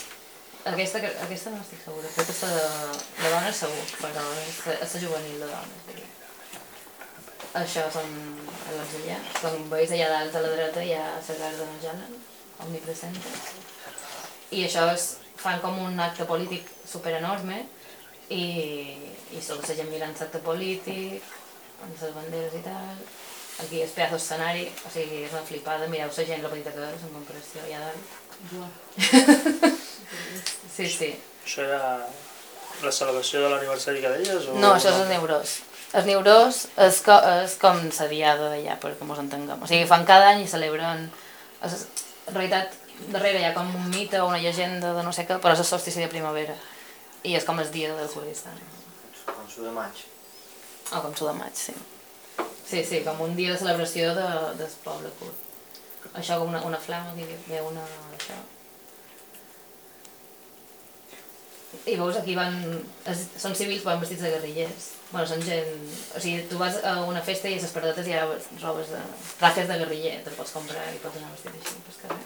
Aquesta no estic segura, crec que és la dona segur, però és la juvenil de dones, diria. Això són els allà, com veus allà dalt a la dreta hi ha la Garden Jalan, omnipresente, i això fan com un acte polític superenorme i tota la gent mirant l'acte polític, amb les banderes i tal. Aquí és pedaç d'escenari, o sigui, és una flipada, mireu la gent, la petita que és en comparació allà dalt. Sí, sí. Això era la celebració de l'aniversari que deies? No, això és el Neurós. El Neurós és com la diada d'allà, perquè ens entenguem. O sigui, fan cada any i celebren... En realitat, darrere hi ha com un mite o una llegenda de no sé què, però és el solstici de primavera. I és com el dia del Kurdistan. Com su de maig. O com su de maig, sí. Sí, sí, com un dia de celebració del poble kurd. Això com una flama, aquí hi ha una... Això. I veus, aquí són civils però van vestits de guerrillers. Bueno, són gent... O sigui, tu vas a una festa i a les paradetes hi ha robes de... trajes de guerriller, te'l pots comprar i pots anar vestit així pel carrer.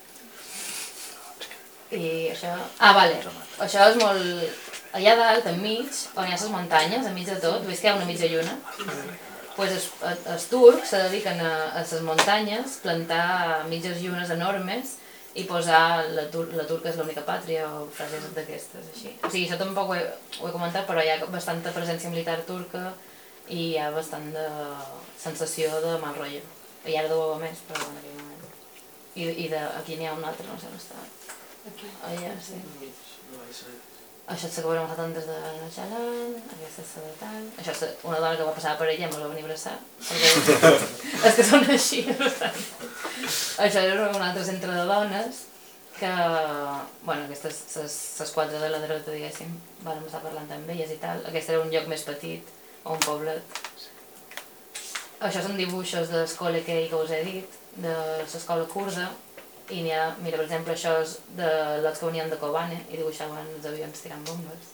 I això... Ah, vale. Això és molt... Allà dalt, enmig, on hi ha les muntanyes, enmig de tot, veus que hi ha una mitja lluna? Doncs els turcs se dediquen a les muntanyes plantar mitges llunes enormes i posar la turca és l'única pàtria o frases d'aquestes, així. O sigui, això tampoc ho he comentat, però hi ha bastanta presència militar turca i hi ha bastant de sensació de mal rotllo. I ara deu haver més, però en aquell moment. I aquí n'hi ha un altre, no sé on està. Allà, sí. Això és la que veurem a des de Najalan, aquesta és la de tant... Això és una dona que va passar per ella i ens va venir a abraçar, perquè és que són així, bastant. Això era un altre centre de dones que, bueno, aquestes, les quatre de la dreta, diguéssim, vam estar parlant amb elles i tal. Aquest era un lloc més petit, o un poblet. Això són dibuixos de l'escola que us he dit, de l'escola kurda, i n'hi ha, mira, per exemple, això és de lots que venien de Kobane i dibuixaven els avions tirant bombes.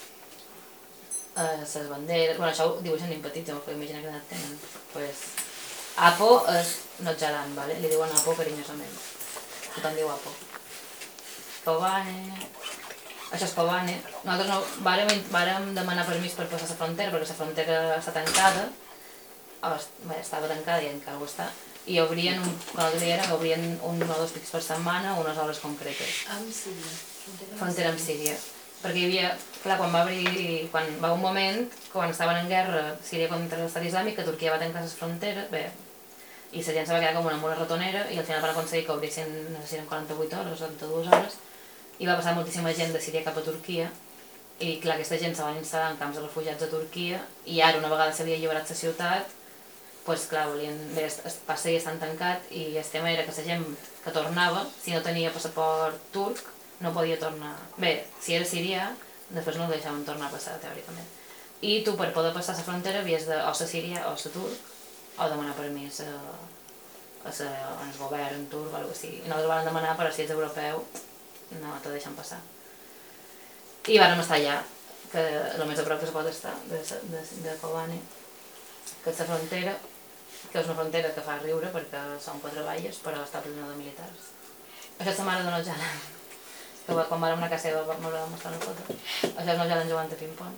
Les banderes, bueno, això ho dibuixen nen petits, no m'ho puc imaginar que edat tenen. Pues, Apo és Notjalan, vale? Li diuen Apo carinyosament. Tothom diu Apo. Kobane... Això és Kobane. Nosaltres no, vàrem demanar permís per passar la frontera, perquè la frontera està tancada. Estava tancada i encara ho està. I obrien, quan nosaltres hi érem, obrien un o dos pics per setmana o unes hores concretes. Amb Síria. Frontera amb Síria. Perquè hi havia, clar, quan va haver un moment, quan estaven en guerra Síria contra l'Estat Islàmic, que Turquia va tancar les fronteres, bé, i la gent se va quedar com una ratonera i al final van aconseguir que obrissin, no sé si eren 48 hores o 72 hores, i va passar moltíssima gent de Síria cap a Turquia, i clar, aquesta gent se van instal·lar en camps de refugiats a Turquia, i ara, una vegada s'havia alliberat la ciutat, doncs clar, va seguir estant tancat i el tema era que la gent que tornava, si no tenia passaport turc, no podia tornar. Bé, si era sirià, després no el deixaven tornar a passar, teòricament. I tu, per poder passar la frontera, havies de o ser sirià o ser turc, o demanar permís al govern turc o alguna cosa així. I nosaltres vam demanar, però si ets europeu, no te deixen passar. I vam estar allà, que el més a prop que es pot estar, de Kobane, que és la frontera, que és una frontera que fa riure perquè són 4 valles, però està plena de militars. Això és la mare de Notjalan, que quan vam anar a casa seva m'ho va mostrar una foto. Això és Notjalan jugant a ping-pong.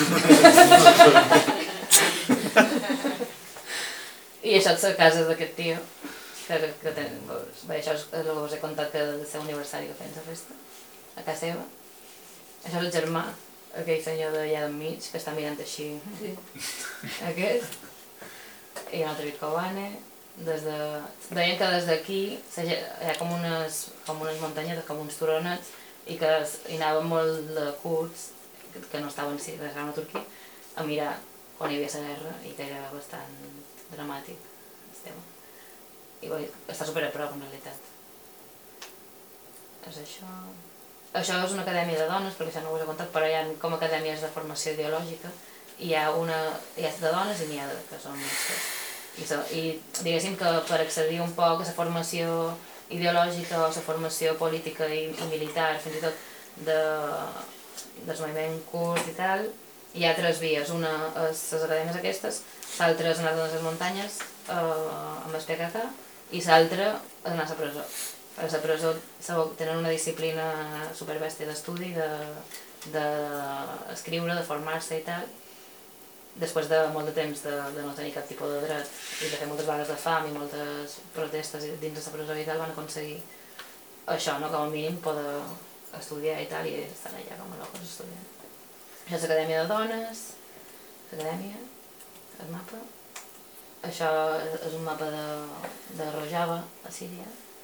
I això és la casa d'aquest tio, que té, bé, això és el que us he contat que del seu aniversari que feien la festa, a casa seva. Això és el germà, aquell senyor d'allà d'enmig, que està mirant així. Aquest. I un altre Kobane. Deien que des d'aquí hi ha com unes muntanyes, com uns turonets, i que hi anaven molt de kurds, que no estaven a Turquia, a mirar on hi havia la guerra, i que era bastant dramàtic el tema. I està super a prop, en realitat. És això... Això és una acadèmia de dones, perquè això no ho he contat, però hi ha com acadèmies de formació ideològica, i hi ha de dones i n'hi ha que són mixtes. I diguéssim que per accedir un poc a la formació ideològica o la formació política i militar, fins i tot del moviment kurd i tal, hi ha 3 vies. Una és les acadèmies aquestes, l'altra és anar a les muntanyes amb el PKK i l'altra és anar a la presó. A la presó tenen una disciplina superbèstia d'estudi, d'escriure, de formar-se i tal, després de molt de temps de no tenir cap tipus de dret i de fer moltes vagues de fam i moltes protestes dins de la presó i tal, van aconseguir això, no? Com a mínim poder estudiar i tal, i estan allà com a locos estudiant. Això és l'Acadèmia de Dones, l'Acadèmia, el mapa. Això és un mapa de Rojava, a Síria.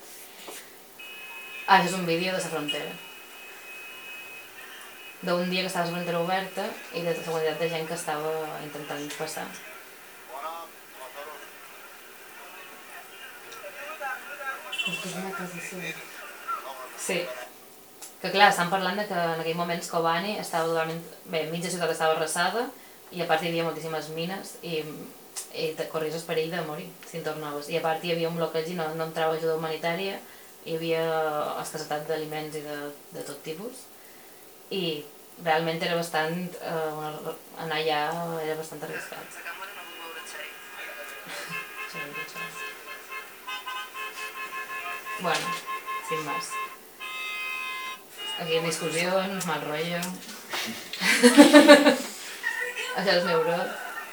Això és un vídeo de la frontera. D'un dia que estava la frontera oberta i de la quantitat de gent que estava intentant passar. Perquè és una casa seva. Sí. Que clar, estan parlant de que en aquell moment Kobani estava totalment... Bé, mitja ciutat estava arrasada i a part hi havia moltíssimes mines i te corries el perill de morir si en tornaves. I a part hi havia un bloqueig i no entrava ajuda humanitària, hi havia escassetat d'aliments i de tot tipus. I realment era bastant... anar allà era bastant arriscat. Bueno, sin más. Aquí discussions, mal rotllo. Això és meu brot.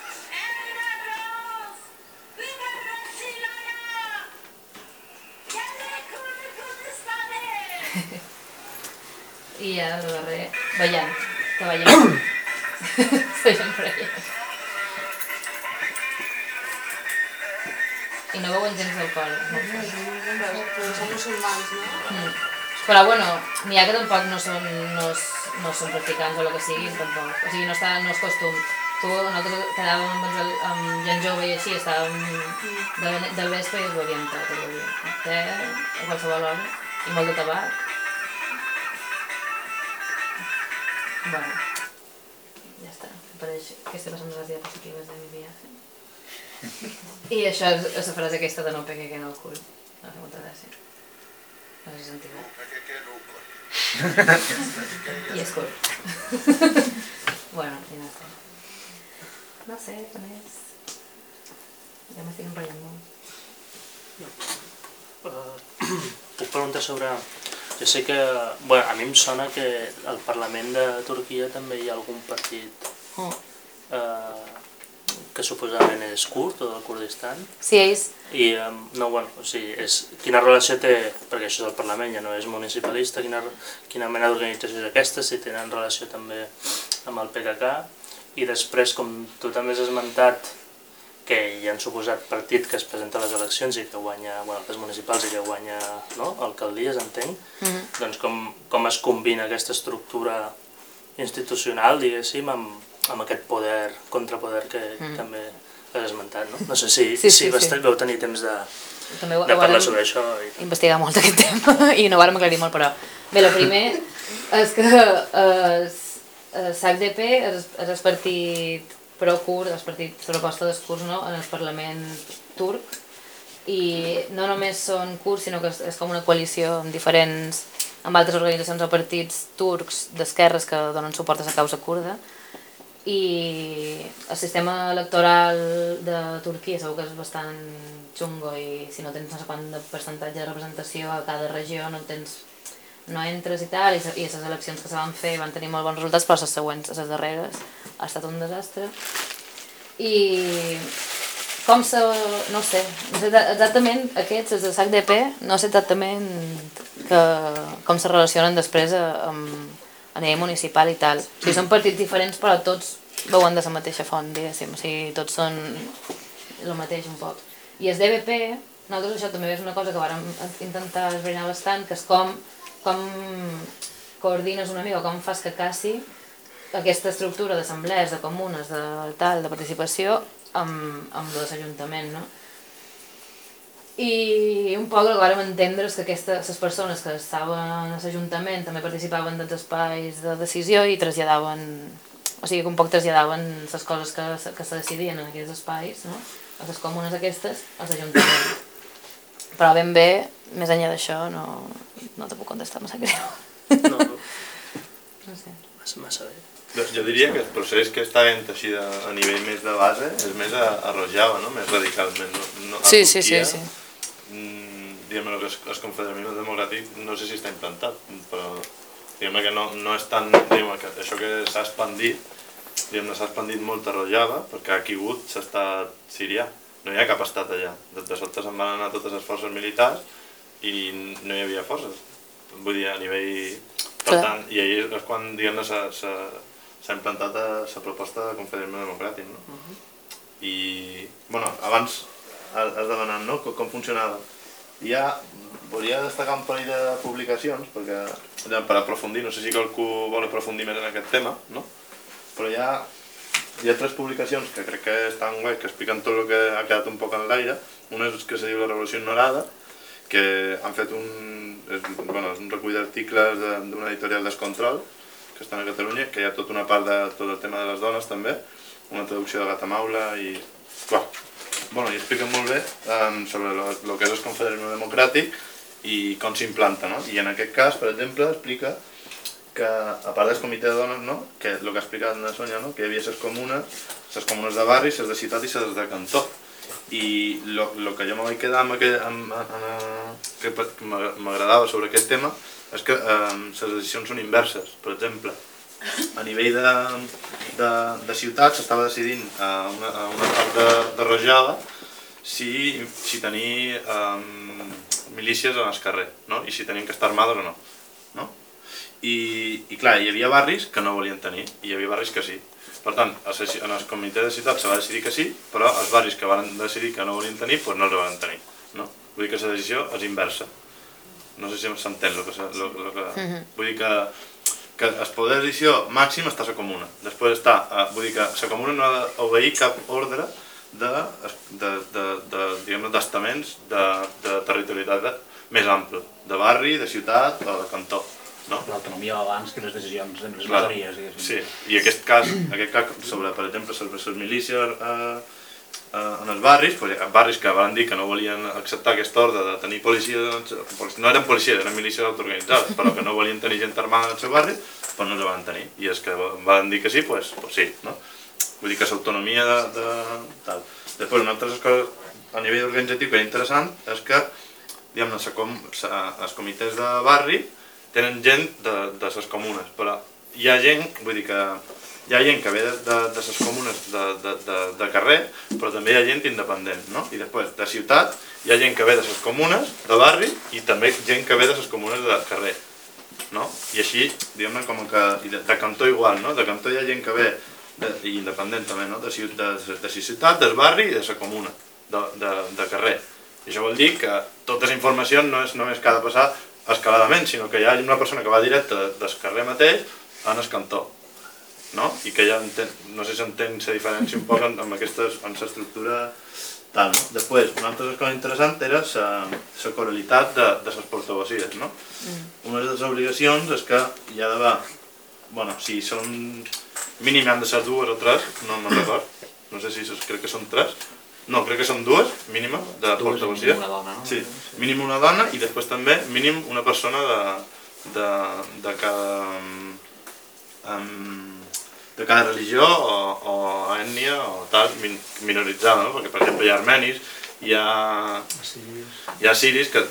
I ja el darrer, ballant, que ballem. Seguim per allà. I no beuen gens d'alcohol. Però són musulmans, no? Però bueno, n'hi ha que tampoc no són practicants o el que siguin, tampoc. O sigui, no és costum. Nosaltres quedàvem amb gent jove i així, estàvem del vespre i es bevíem té, a qualsevol hora, i molt de tabac. Bueno, ja està. Aquesta va ser una de les diapositives de mi viatge. I això és la frase aquesta de no pegue que no el cul. No fa molta gràcia. No sé si sentiu. I és curt. Bueno, i no està. No sé, què més? Ja m'estic emprenyant molt. Puc preguntar sobre... Jo sé que... Bueno, a mi em sona que al Parlament de Turquia també hi ha algun partit que suposadament és kurd o del Kurdistan. Sí, ells... I, no, bueno, o sigui, quina relació té, perquè això és el Parlament, ja no és municipalista, quina mena d'organització és aquesta, si tenen relació també amb el PKK. I després, com tu també has esmentat, que hi han suposat partit que es presenta a les eleccions i que guanya, bueno, les municipals i que guanya, no?, alcaldies, entenc, doncs com es combina aquesta estructura institucional, diguéssim, amb aquest poder, contrapoder que també has esmentat, no? No sé si vau tenir temps de parlar sobre això. Investigar molt aquest tema i no vàrem aclarir molt, però... Bé, el primer és que SACDP és el partit pro-kurd, el partit proposta dels kurds, no?, en el Parlament turc, i no només són kurds, sinó que és com una coalició amb altres organitzacions o partits turcs d'esquerres que donen suport a la causa kurda. I el sistema electoral de Turquia segur que és bastant xungo i si no tens no sé quant de percentatge de representació a cada regió no entres i tal, i les eleccions que se van fer van tenir molt bons resultats, però les següents, les darreres, ha estat un desastre. I com no sé exactament aquests, els de SACDP, no sé exactament com se relacionen després a nivell municipal i tal. O sigui, són partits diferents però tots veuen de la mateixa font, diguéssim, o sigui, tots són el mateix un poc. I el DBP, nosaltres això també és una cosa que vàrem intentar esbrinar bastant, que és com coordines una mica, com fas que cassi aquesta estructura d'assemblees, de comunes, de participació amb l'Ajuntament, no? I un poc el que vàrem entendre és que les persones que estaven a l'Ajuntament també participaven dels espais de decisió i traslladaven, o sigui que un poc traslladaven les coses que se decidien en aquests espais, no?, a les comunes aquestes, als ajuntaments. Però ben bé, més enllà d'això, no te puc contestar massa greu. No sé. Massa bé. Jo diria que el procés que està havent així a nivell més de base és més a Rojava, no? Més radicalment. A Turquia, diguem-ne, el confederalisme democràtic no sé si està implantat, però diguem-ne que no és tan, diguem-ne, que això que s'ha expandit, diguem-ne, s'ha expandit molt a Rojava, perquè ha caigut l'estat sirià, no hi ha cap estat allà, de sobte se'n van anar totes les forces militars i no hi havia forces, vull dir, a nivell... Per tant, i ahir és quan, diguem-ne, s'ha implantat la proposta de confederalisme democràtic, no? I, bueno, abans has demanat, no?, com funcionava. Ja volia destacar un parell de publicacions, perquè, per aprofundir, no sé si qualcú vol aprofundir més en aquest tema, no? Però hi ha 3 publicacions que crec que estan guai, que expliquen tot el que ha quedat un poc en l'aire. Una és que se diu La Revolució Ignorada, que han fet un recull d'articles d'una editorial Descontrol, que estan a Catalunya, que hi ha tota una part de tot el tema de les dones també, una traducció de Gata Maula i... i expliquen molt bé sobre el que és el confederalisme democràtic i com s'implanta, no? I en aquest cas, per exemple, explica que, a part del comitè de dones, no?, que el que ha explicat la Sònia, no?, que hi havia les comunes de barri, les de ciutat i les de cantó. I el que jo me vaig quedar que m'agradava sobre aquest tema és que les decisions són inverses. Per exemple, a nivell de ciutat s'estava decidint a una part de Rojava si tenir milícies en el carrer, no? I si tenien que estar armades o no. I clar, hi havia barris que no volien tenir i hi havia barris que sí. Per tant, en el comitè de ciutat se va decidir que sí, però els barris que van decidir que no volien tenir, doncs no els van tenir. Vull dir que la decisió és inversa. No sé si s'entén el que... Vull dir que el poder de decisió màxim està a la comuna. Després està, vull dir que la comuna no ha d'obeir cap ordre d'estaments de territorialitat més ampla, de barri, de ciutat o de cantó. L'autonomia abans que les decisions de les majories. Sí, i aquest cas sobre, per exemple, les milícies en els barris, barris que van dir que no volien acceptar aquest ordre de tenir policies, no eren policies, eren milícies autoorganitzades, però que no volien tenir gent armada en el seu barri, doncs no els van tenir. I els que van dir que sí, doncs sí. Vull dir que l'autonomia de tal. Després, una altra cosa a nivell organitzatiu que és interessant és que, diguem-ne, els comitès de barri tenen gent de les comunes, però hi ha gent, vull dir que hi ha gent que ve de les comunes de carrer, però també hi ha gent independent, no? I després, de ciutat, hi ha gent que ve de les comunes de barri i també gent que ve de les comunes de carrer, no? I així, diguem-ne, com que... de cantó igual, no? De cantó hi ha gent que ve, i independent també, no? De ciutat, del barri i de la comuna, de carrer. I això vol dir que tota la informació no és només que ha de passar escaladament, sinó que hi ha una persona que va directe del carrer mateix en el cantó, no? I que ja no sé si s'entén la diferència un poc amb l'estructura tal, no? Després, una altra cosa interessant era la coralitat de les portavocies, no? Una de les obligacions és que hi ha d'haver, bueno, si són mínim han de ser 2 o 3, no me'n record, no sé si crec que són 3, no, crec que són 2, mínim, de portavocia. Mínim una dona, no? Sí, mínim una dona i després també mínim una persona de cada religió o ètnia o tal, minoritzada, no? Perquè, per exemple, hi ha armenis, hi ha siris que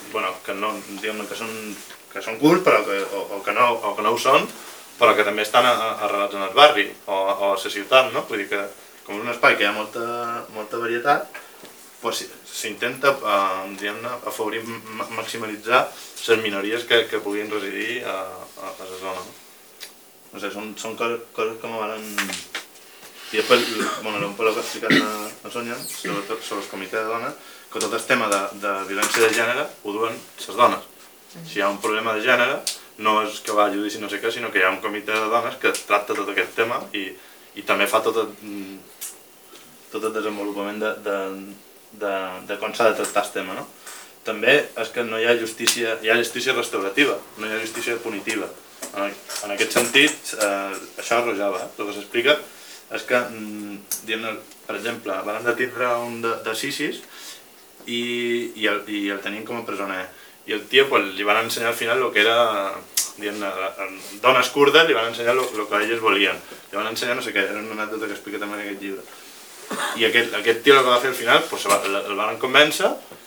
són kurds o que no ho són, però que també estan arrelats en el barri o a la ciutat, no? Vull dir que com és un espai que hi ha molta varietat, s'intenta afavorir, maximalitzar les minories que puguin residir a la zona. No sé, són coses que me van... I després, un poc el que ha explicat la Sònia sobre el comitè de dones, que tot el tema de violència de gènere ho duen les dones. Si hi ha un problema de gènere, no és que va a judici no sé què, sinó que hi ha un comitè de dones que tracta tot aquest tema i també fa tot el desenvolupament de com s'ha de tractar el tema, no? També és que no hi ha justícia, hi ha justícia restaurativa, no hi ha justícia punitiva. En aquest sentit, això es Rojava, el que s'explica és que, per exemple, van detindre un de Sisis i el tenien com a presoner. I el tio li van ensenyar al final el que era, dones kurdes, li van ensenyar el que elles volien. Li van ensenyar no sé què, era una anècdota que explica també en aquest llibre. I aquest tio el que va fer al final, el van convèncer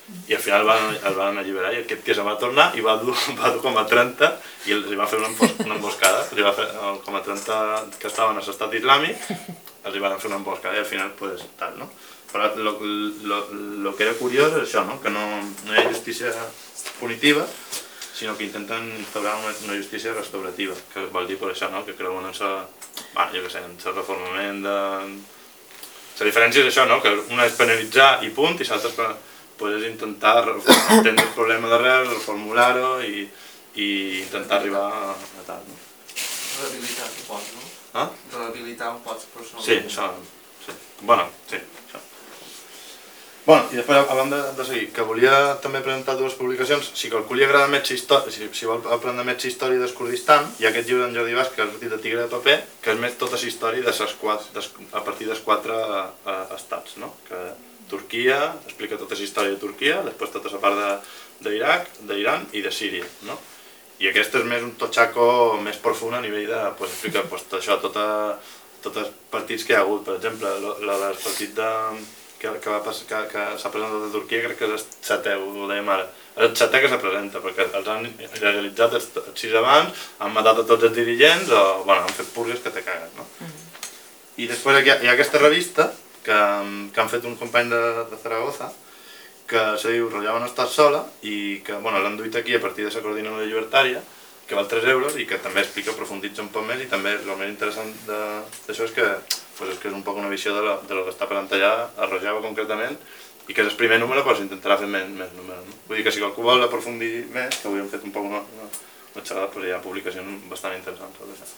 i al final el van alliberar i aquest que se va tornar i va dur com a 30 i els va fer una emboscada, els va fer com a 30 que estaven a l'estat islàmic, els van fer una emboscada i al final pues tal, no? Però lo que era curiós és això, no? Que no hi ha justícia punitiva, sinó que intenten instaurar una justícia restaurativa, que vol dir per això, no? Que creuen en el reformament de... La diferència és això, no? Que una és penalitzar i punt, i l'altra és intentar entendre el problema d'arrel, reformular-ho i intentar arribar a tal, no? Rehabilitar un poc, no? Ah? Rehabilitar un poc personalment. Sí, això, sí. Bueno, sí, això. Bueno, i després, abans de seguir, que volia també presentar dues publicacions. Si qualcú li agrada més si vol aprendre més història del Kurdistan, hi ha aquest llibre d'en Jordi Bas, que és el de Tigre de paper, que és més tota la història a partir dels 4 estats, no? Que Turquia, explica tota la història de Turquia, després tota la part d'Iraq, d'Iran i de Síria, no? I aquest és més un totxaco més profund a nivell de, explica això, tots els partits que hi ha hagut, per exemple, el partit que s'ha presentat a Turquia, crec que és el 7è, ho dèiem ara. És el 7è que se presenta, perquè els han realitzat els 6 abans, han matat a tots els dirigents, han fet purgues que te cagues, no? I després hi ha aquesta revista que han fet un company de Zaragoza, que se diu Rojava no estàs sola, i que l'han duit aquí a partir de la coordinadora llibertària, que val 3 euros i que també explica, profunditza un poc més, i també el més interessant d'això és que és un poc una visió de lo que està per allà a Rojava concretament, i que és el primer número, però s'intentarà fer més números, no? Vull dir que si qualcú vol aprofundir més, que avui hem fet un poc una xerrada, hi ha publicacions bastant interessants sobre això.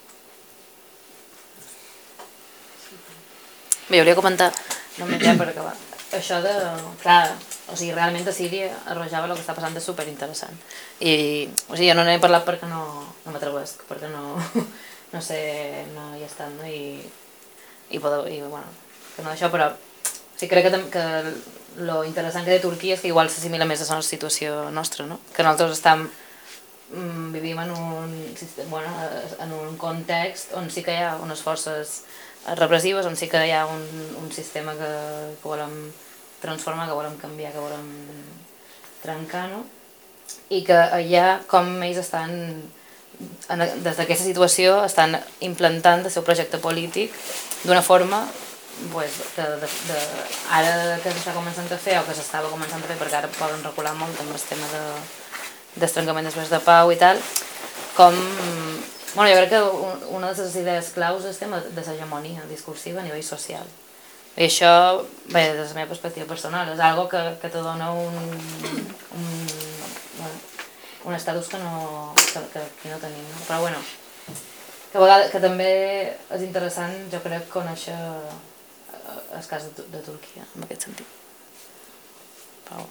Bé, hauria de comentar, només ja per acabar, això de, clar, o sigui, realment a Síria, a Rojava, el que està passant és superinteressant. I, o sigui, jo no n'he parlat perquè no m'atrevesc, perquè no sé, no hi he estat, no? I bueno, que no d'això, però sí, crec que lo interessant que té Turquia és que igual s'assimila més a la situació nostra, no? Que nosaltres vivim en un context on sí que hi ha unes forces repressives, on sí que hi ha un sistema que volem transformar, que volem canviar, que volem trencar, no? I que allà, com ells estan, des d'aquesta situació, estan implantant el seu projecte polític d'una forma que ara que s'està començant a fer, o que s'estava començant a fer, perquè ara poden recular molt amb el tema d'estancament després de pau i tal, com... Bueno, jo crec que una de les idees claus és el tema de l'hegemonia discursiva a nivell social. I això, bé, des de la meva perspectiva personal, és algo que te dona un estatus que aquí no tenim, no? Però bueno, que també és interessant, jo crec, conèixer el cas de Turquia, en aquest sentit. Pau.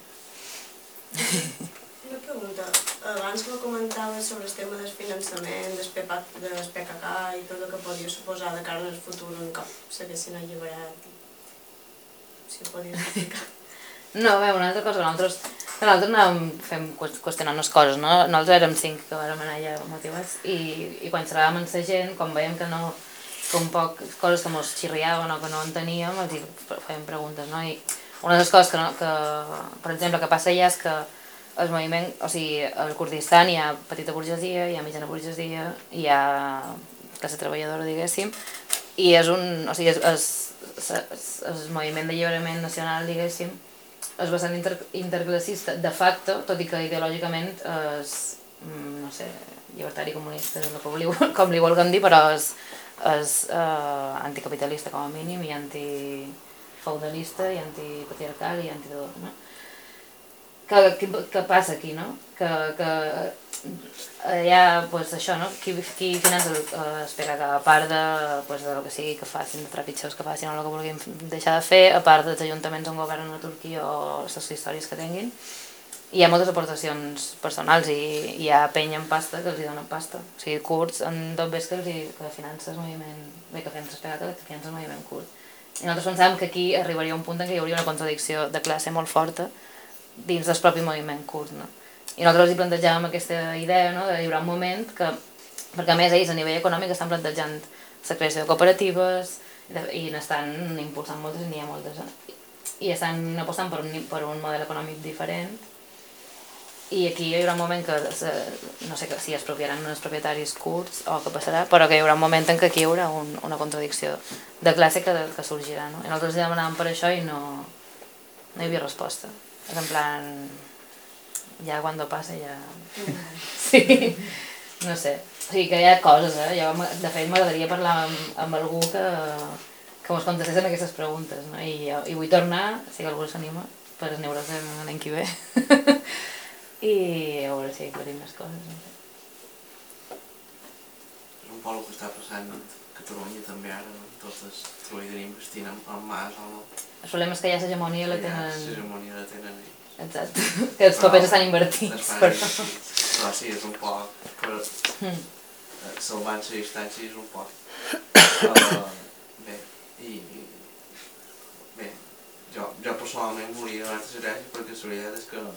Una pregunta. Abans me comentaves sobre el tema del finançament, del PKK i tot el que podia suposar de cara al futur un cop s'haguessin alliberat. Si ho podies explicar. No, bé, una altra cosa, que nosaltres anàvem fent qüestionant les coses, no? Nosaltres érem 5 que vàrem anar allà motivats i quan xerràvem amb la gent, quan veiem que un poc coses que ens xirriaven o que no enteníem, els fèiem preguntes, no? I una de les coses que per exemple, que passa allà és que el moviment, o sigui, al Kurdistan hi ha petita burgesia, hi ha mitjana burgesia, hi ha classe treballadora, diguéssim, i és o sigui, el moviment d'alliberament nacional, diguéssim, és bastant interclassista de facto, tot i que ideològicament és, no sé, llibertari comunista, com li vulguem dir, però és anticapitalista com a mínim, i antifeudalista, i antipatriarcal, i antitot, no? Què passa aquí, no? Que hi ha, doncs això, no? Qui finança el PKK, a part de lo que sigui que facin, de trepitjors que facin o el que vulguin deixar de fer, a part dels ajuntaments on governen a Turquia o les històries que tinguin, hi ha moltes aportacions personals i hi ha penya en pasta que els donen pasta. O sigui, kurds en tot ves que finança el moviment, bé, que finança el PKK, que finança el moviment kurd. I nosaltres pensàvem que aquí arribaria un punt en què hi hauria una contradicció de classe molt forta dins del propi moviment kurd, no? I nosaltres hi plantejàvem aquesta idea, no? De hi haurà un moment que, perquè a més ells a nivell econòmic estan plantejant la creació de cooperatives i n'estan impulsant moltes i n'hi ha moltes. i estan apostant per un model econòmic diferent, i aquí hi haurà un moment que no sé si expropiaran els propietaris kurds o què passarà, però que hi haurà un moment en què aquí hi haurà una contradicció de classe que sorgirà, no? I nosaltres demanàvem per això i no hi havia resposta. És en plan, ja quan passa ja... Sí, no sé. O sigui que hi ha coses, jo de fet m'agradaria parlar amb algú que ens contestés en aquestes preguntes, no? I vull tornar, si algú s'anima, per els neures de l'any que ve. I a veure si aclarim més coses, no sé. És un poc el que està passant a Catalunya també ara, no? Totes treballen investint en mas o no. El problema és que ja l'hegemonia la tenen... L'hegemonia la tenen ells. Exacte, que els papers estan invertits. Però sí, és un poc... Salvant la distància és un poc... Bé, jo personalment volia donar-te les gràcies perquè la veritat és que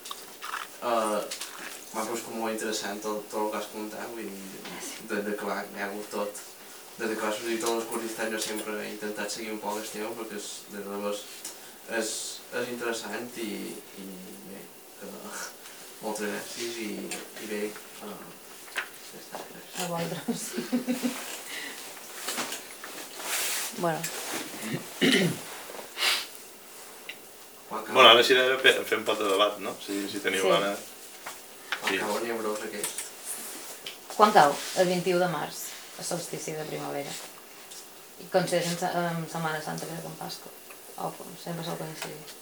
m'ha posat com molt interessant tot el que has contat, vull dir, de que n'hi ha hagut tot. Des que va sortir tot el Kurdistan jo sempre he intentat seguir un poc el tema perquè de debò és interessant i bé, moltes gràcies i bé, ja està, gràcies. A vosaltres. Bueno, ara sí que fem un pot de debat, no? Si teniu ganes. Quan cau el nebrós aquest? Quan cau? El 21 de març, el solstici de primavera. I coincideix amb Setmana Santa que és com Pasqua. Sempre sol coincidir.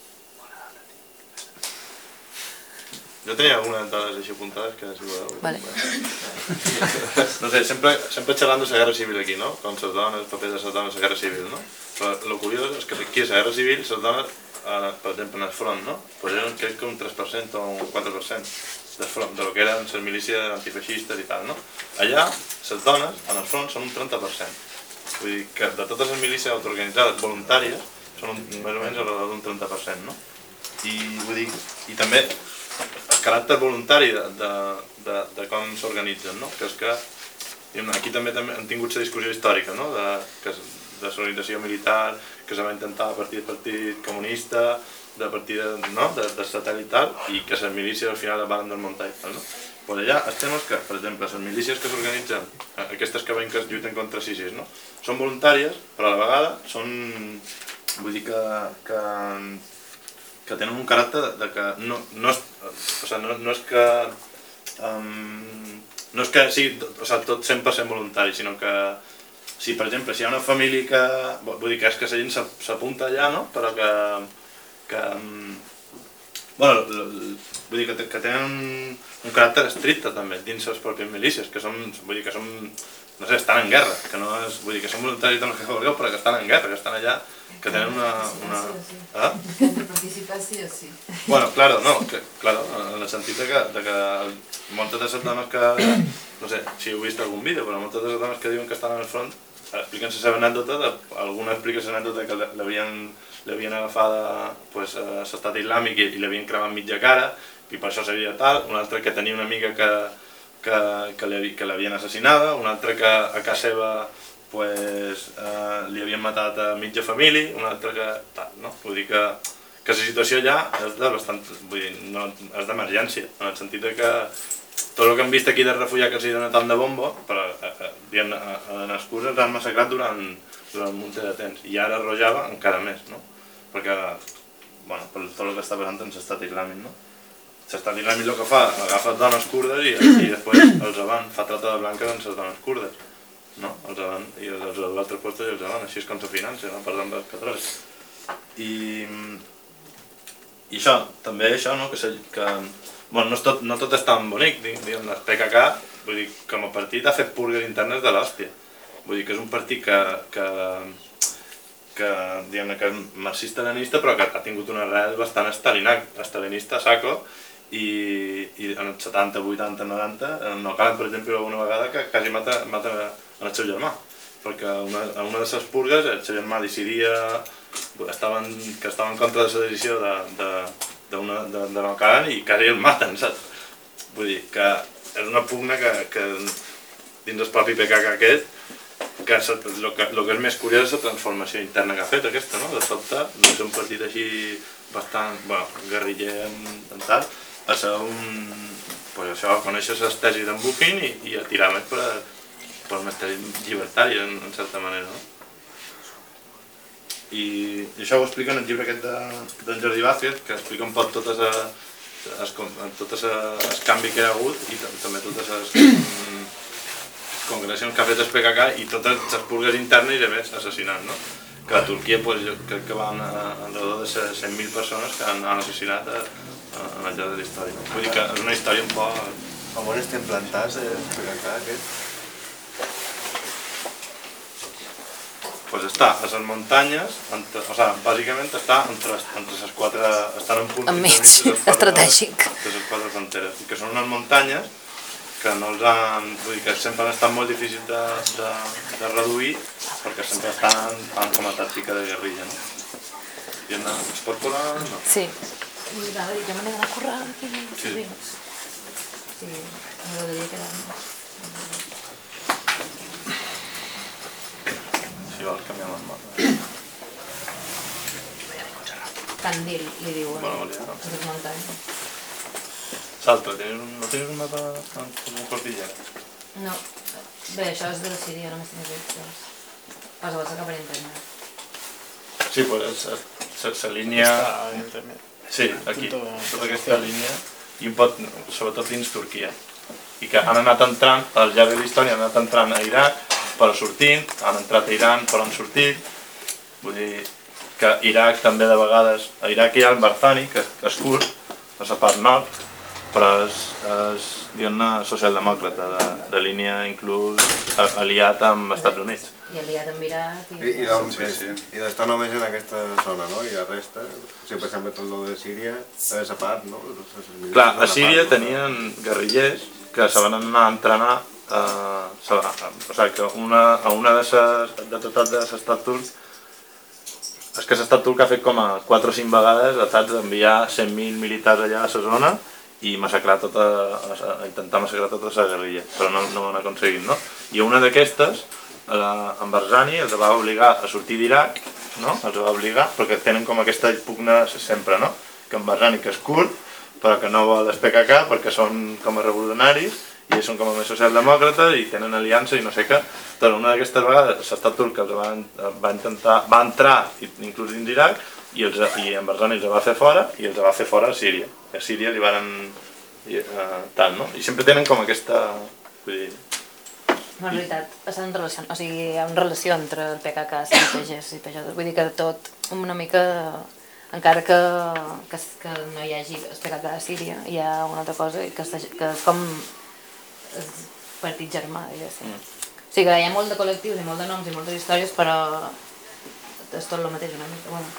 Jo tenia algunes dades així apuntades que si voleu... Vale. No sé, sempre xerrant de la guerra civil aquí, no? Com les dones, el paper de les dones a la guerra civil, no? Però el curiós és que aquí a la guerra civil les dones, per exemple, en el front, no? Pues eren crec que un 3% o un 4% del front, de lo que eren les milícies antifeixistes i tal, no? Allà, les dones, en el front, són un 30%. Vull dir que de totes les milícies autoorganitzades voluntàries, són més o menys d'un 30%, no? I vull dir, i també el caràcter voluntari de com s'organitzen, no? Que és que aquí també han tingut la discussió històrica, no? De l'organització militar, que se va intentar a partir del Partit Comunista, de partir de satèl·lit i tal, i que les milícies al final van desmuntar i tal, no? Però allà el tema és que, per exemple, les milícies que s'organitzen, aquestes que veiem que es lluiten contra ISIS, no? Són voluntàries, però a la vegada són... Vull dir que tenen un caràcter de que no és que sigui tot 100% voluntari, sinó que si per exemple si hi ha una família que... Vull dir que és que la gent s'apunta allà, no? Però que bueno, vull dir que tenen un caràcter estricte també dins les pròpies milícies, que són, vull dir que són, no sé, estan en guerra, que no és, vull dir que són voluntaris del que vulgueu, però que estan en guerra, que estan allà, que tenen una... De participació, sí. Bueno, claro, no, claro, en el sentit de que moltes de les dones que, no sé si heu vist algun vídeo, però moltes de les dones que diuen que estan en el front expliquen la seva anècdota, alguna explica l'anècdota que l'havien agafada a l'estat islàmic i l'havien cremat mitja cara i per això sabia tal, una altra que tenia una amiga que l'havien assassinada, una altra que a casa seva li havien matat a mitja família, una altra que tal, no? Vull dir que la situació allà és d'emergència, en el sentit que tot el que hem vist aquí de refugiats que s'hi dona tant de bombo, però en els cursos ens han massacrat durant un munt de temps i ara arrojava encara més, no? Perquè, bueno, per tot el que està passant en l'estat islàmic, no? L'estat islàmic el que fa, agafa dones kurdes i després els van, fa trata de blanques amb les dones kurdes, no? Els van, i els altres puestos i els van, així és com se financia, no? Per tant, els petrolis. I això, també això, no? Bueno, no tot és tan bonic, diguem, el PKK, vull dir, com a partit ha fet purgues internes de l'hòstia. Vull dir que és un partit que és marxista-leninista, però que ha tingut una arrel bastant stalinista a saco, i en els 70, 80, 90, no cal, per exemple, una vegada que quasi mata el seu germà, perquè a una de les purgues el seu germà decidia que estava en contra de la decisió de l'Alcaran i quasi el maten, saps? Vull dir que és una pugna que dins el propi PKK aquest que és més curiós és la transformació interna que ha fet aquesta, no? De sobte, de ser un partit així bastant, guerriller en tal, a ser pues això, a conèixer les tesis d'en Buchin i a tirar més per més tesis llibertàries, en certa manera, no? I això ho explica en el llibre aquest d'en Jordi Vázquez, que explica un poc tot el canvi que hi ha hagut i també totes les congregacions que ha fet el PKK i totes les purgues internes i res assassinant, no? Que a Turquia jo crec que van alrededor de 100.000 persones que han assassinat al llarg de la història. Vull dir que és una història un poc... On estem plantats el PKK aquest? Pues està a les muntanyes, o sigui, bàsicament està entre les quatre... estan en punt enmig, estratègic. De les quatre fronteres, que són unes muntanyes que no els han... vull dir que sempre han estat molt difícils de reduir perquè sempre fan com a tàctica de guerrilla, no? I es pot colar? No. Sí. Jo me n'he d'anar a currar aquí. Sí. Sí, m'agradaria quedar-me. Si vols canviar les mans. Candil, li diuen. Bona volia. A les muntanyes. Salta, no tens un mapa amb cordillera? No. Bé, això és de la Síria, només tens vistes. Posa-ho a cap per internet. Sí, pues la línia... Sí, aquí, tota aquesta línia, i un pot, sobretot dins Turquia. I que han anat entrant, al llarg de la història, han anat entrant a Iraq, però sortint, han entrat a Iran, però han sortit. Vull dir que Iraq també de vegades... A Iraq hi ha el Barzani, que és kurd, a la part nord, però és diguem-ne, socialdemòcrata, de línia inclús aliat amb Estats Units. I aliat amb Iraq... I d'estar només en aquesta zona, no? I la resta, si per exemple tot el de Síria, és a part, no? Clar, a Síria tenien guerrillers que se van anar a entrenar, o sigui que a una de totes de l'estat turc, és que l'estat turc ha fet com a 4 o 5 vegades estats d'enviar 100.000 militars allà a la zona i intentar massacrar tota la guerrilla, però no ho han aconseguit, no? I una d'aquestes, en Barzani, els va obligar a sortir d'Iraq, no? Els va obligar, perquè tenen com aquesta pugna sempre, no? Que en Barzani, que és kurd, però que no vol el PKK perquè són com a revolucionaris i ells són com a més socialdemòcrates i tenen aliança i no sé què. Però una d'aquestes vegades l'estat turc va entrar inclús dins Iraq i en Barzani els va fer fora i els va fer fora a Síria. I a Síria li van tant, no? I sempre tenen com aquesta... Vull dir... En realitat, o sigui, hi ha una relació entre el PKK, CNTG i PJ. Vull dir que tot una mica... Encara que no hi hagi el PKK a Síria, hi ha una altra cosa que és com el partit germà, diguéssim. O sigui que hi ha molt de col·lectius i molt de noms i moltes històries, però és tot el mateix una mica. Bueno.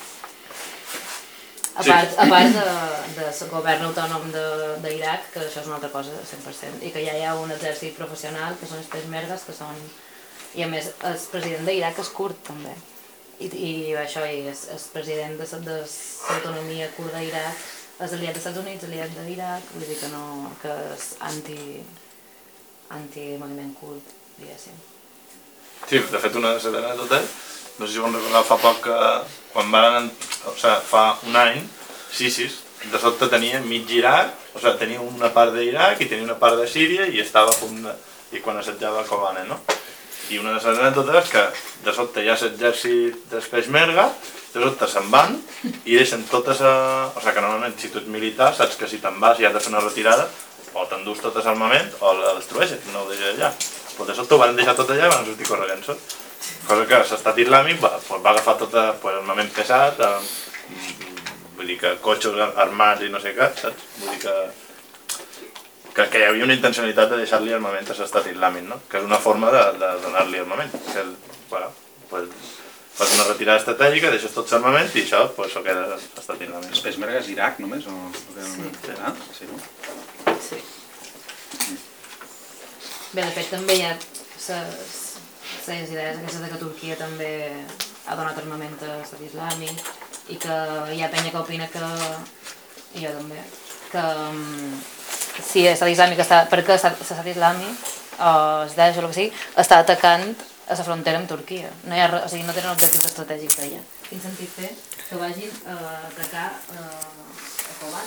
A part del govern autònom d'Iraq, que això és una altra cosa, 100%, i que ja hi ha un exèrcit professional, que són els peshmergues, que són... I a més, el president d'Iraq és kurd, també. I això, és president de l'autonomia kurda d'Iraq, és aliat dels Estats Units, aliat d'Iraq, vull dir que no... que és anti-moviment kurd, diguéssim. Sí, de fet, una de les anècdotes, no sé si ho vam recordar fa poc, que quan van, o sigui, fa un any, ISIS, de sobte tenia mig Iraq, o sigui, tenia una part d'Iraq i tenia una part de Síria i estava a punt de... i quan assetjava Kobane, no? I una de les anècdotes és que de sobte hi ha l'exèrcit dels Peshmerga, de sobte se'n van i deixen totes... O sigui que normalment si tu ets militar saps que si te'n vas i has de fer una retirada o t'endús tot l'armament o la destrueixes, no ho deixes allà. Però de sobte ho van deixar tot allà i van sortir corregant-se. Cosa que l'estat islàmic va agafar tot armament pesat, vull dir que cotxes armats i no sé què, saps? Vull dir que hi havia una intencionalitat de deixar-li armament a l'estat islàmic, no? Que és una forma de donar-li armament. Que, bueno, fas una retirada estratègica, deixes tot l'armament i això s'ho queda a l'estat islàmic. Els Peshmerga és Iraq només? Sí. Sí. Bé, de fet també hi ha les idees aquestes de que Turquia també ha donat armament a l'estat islàmic i que hi ha penya que opina que, i jo també, que si l'estat islàmic està, perquè l'estat islàmic o es Daesh o el que sigui, està atacant a la frontera amb Turquia. No hi ha, o sigui, no tenen objectius estratègics d'allà. Quin sentit té que vagin a atacar a Kobane?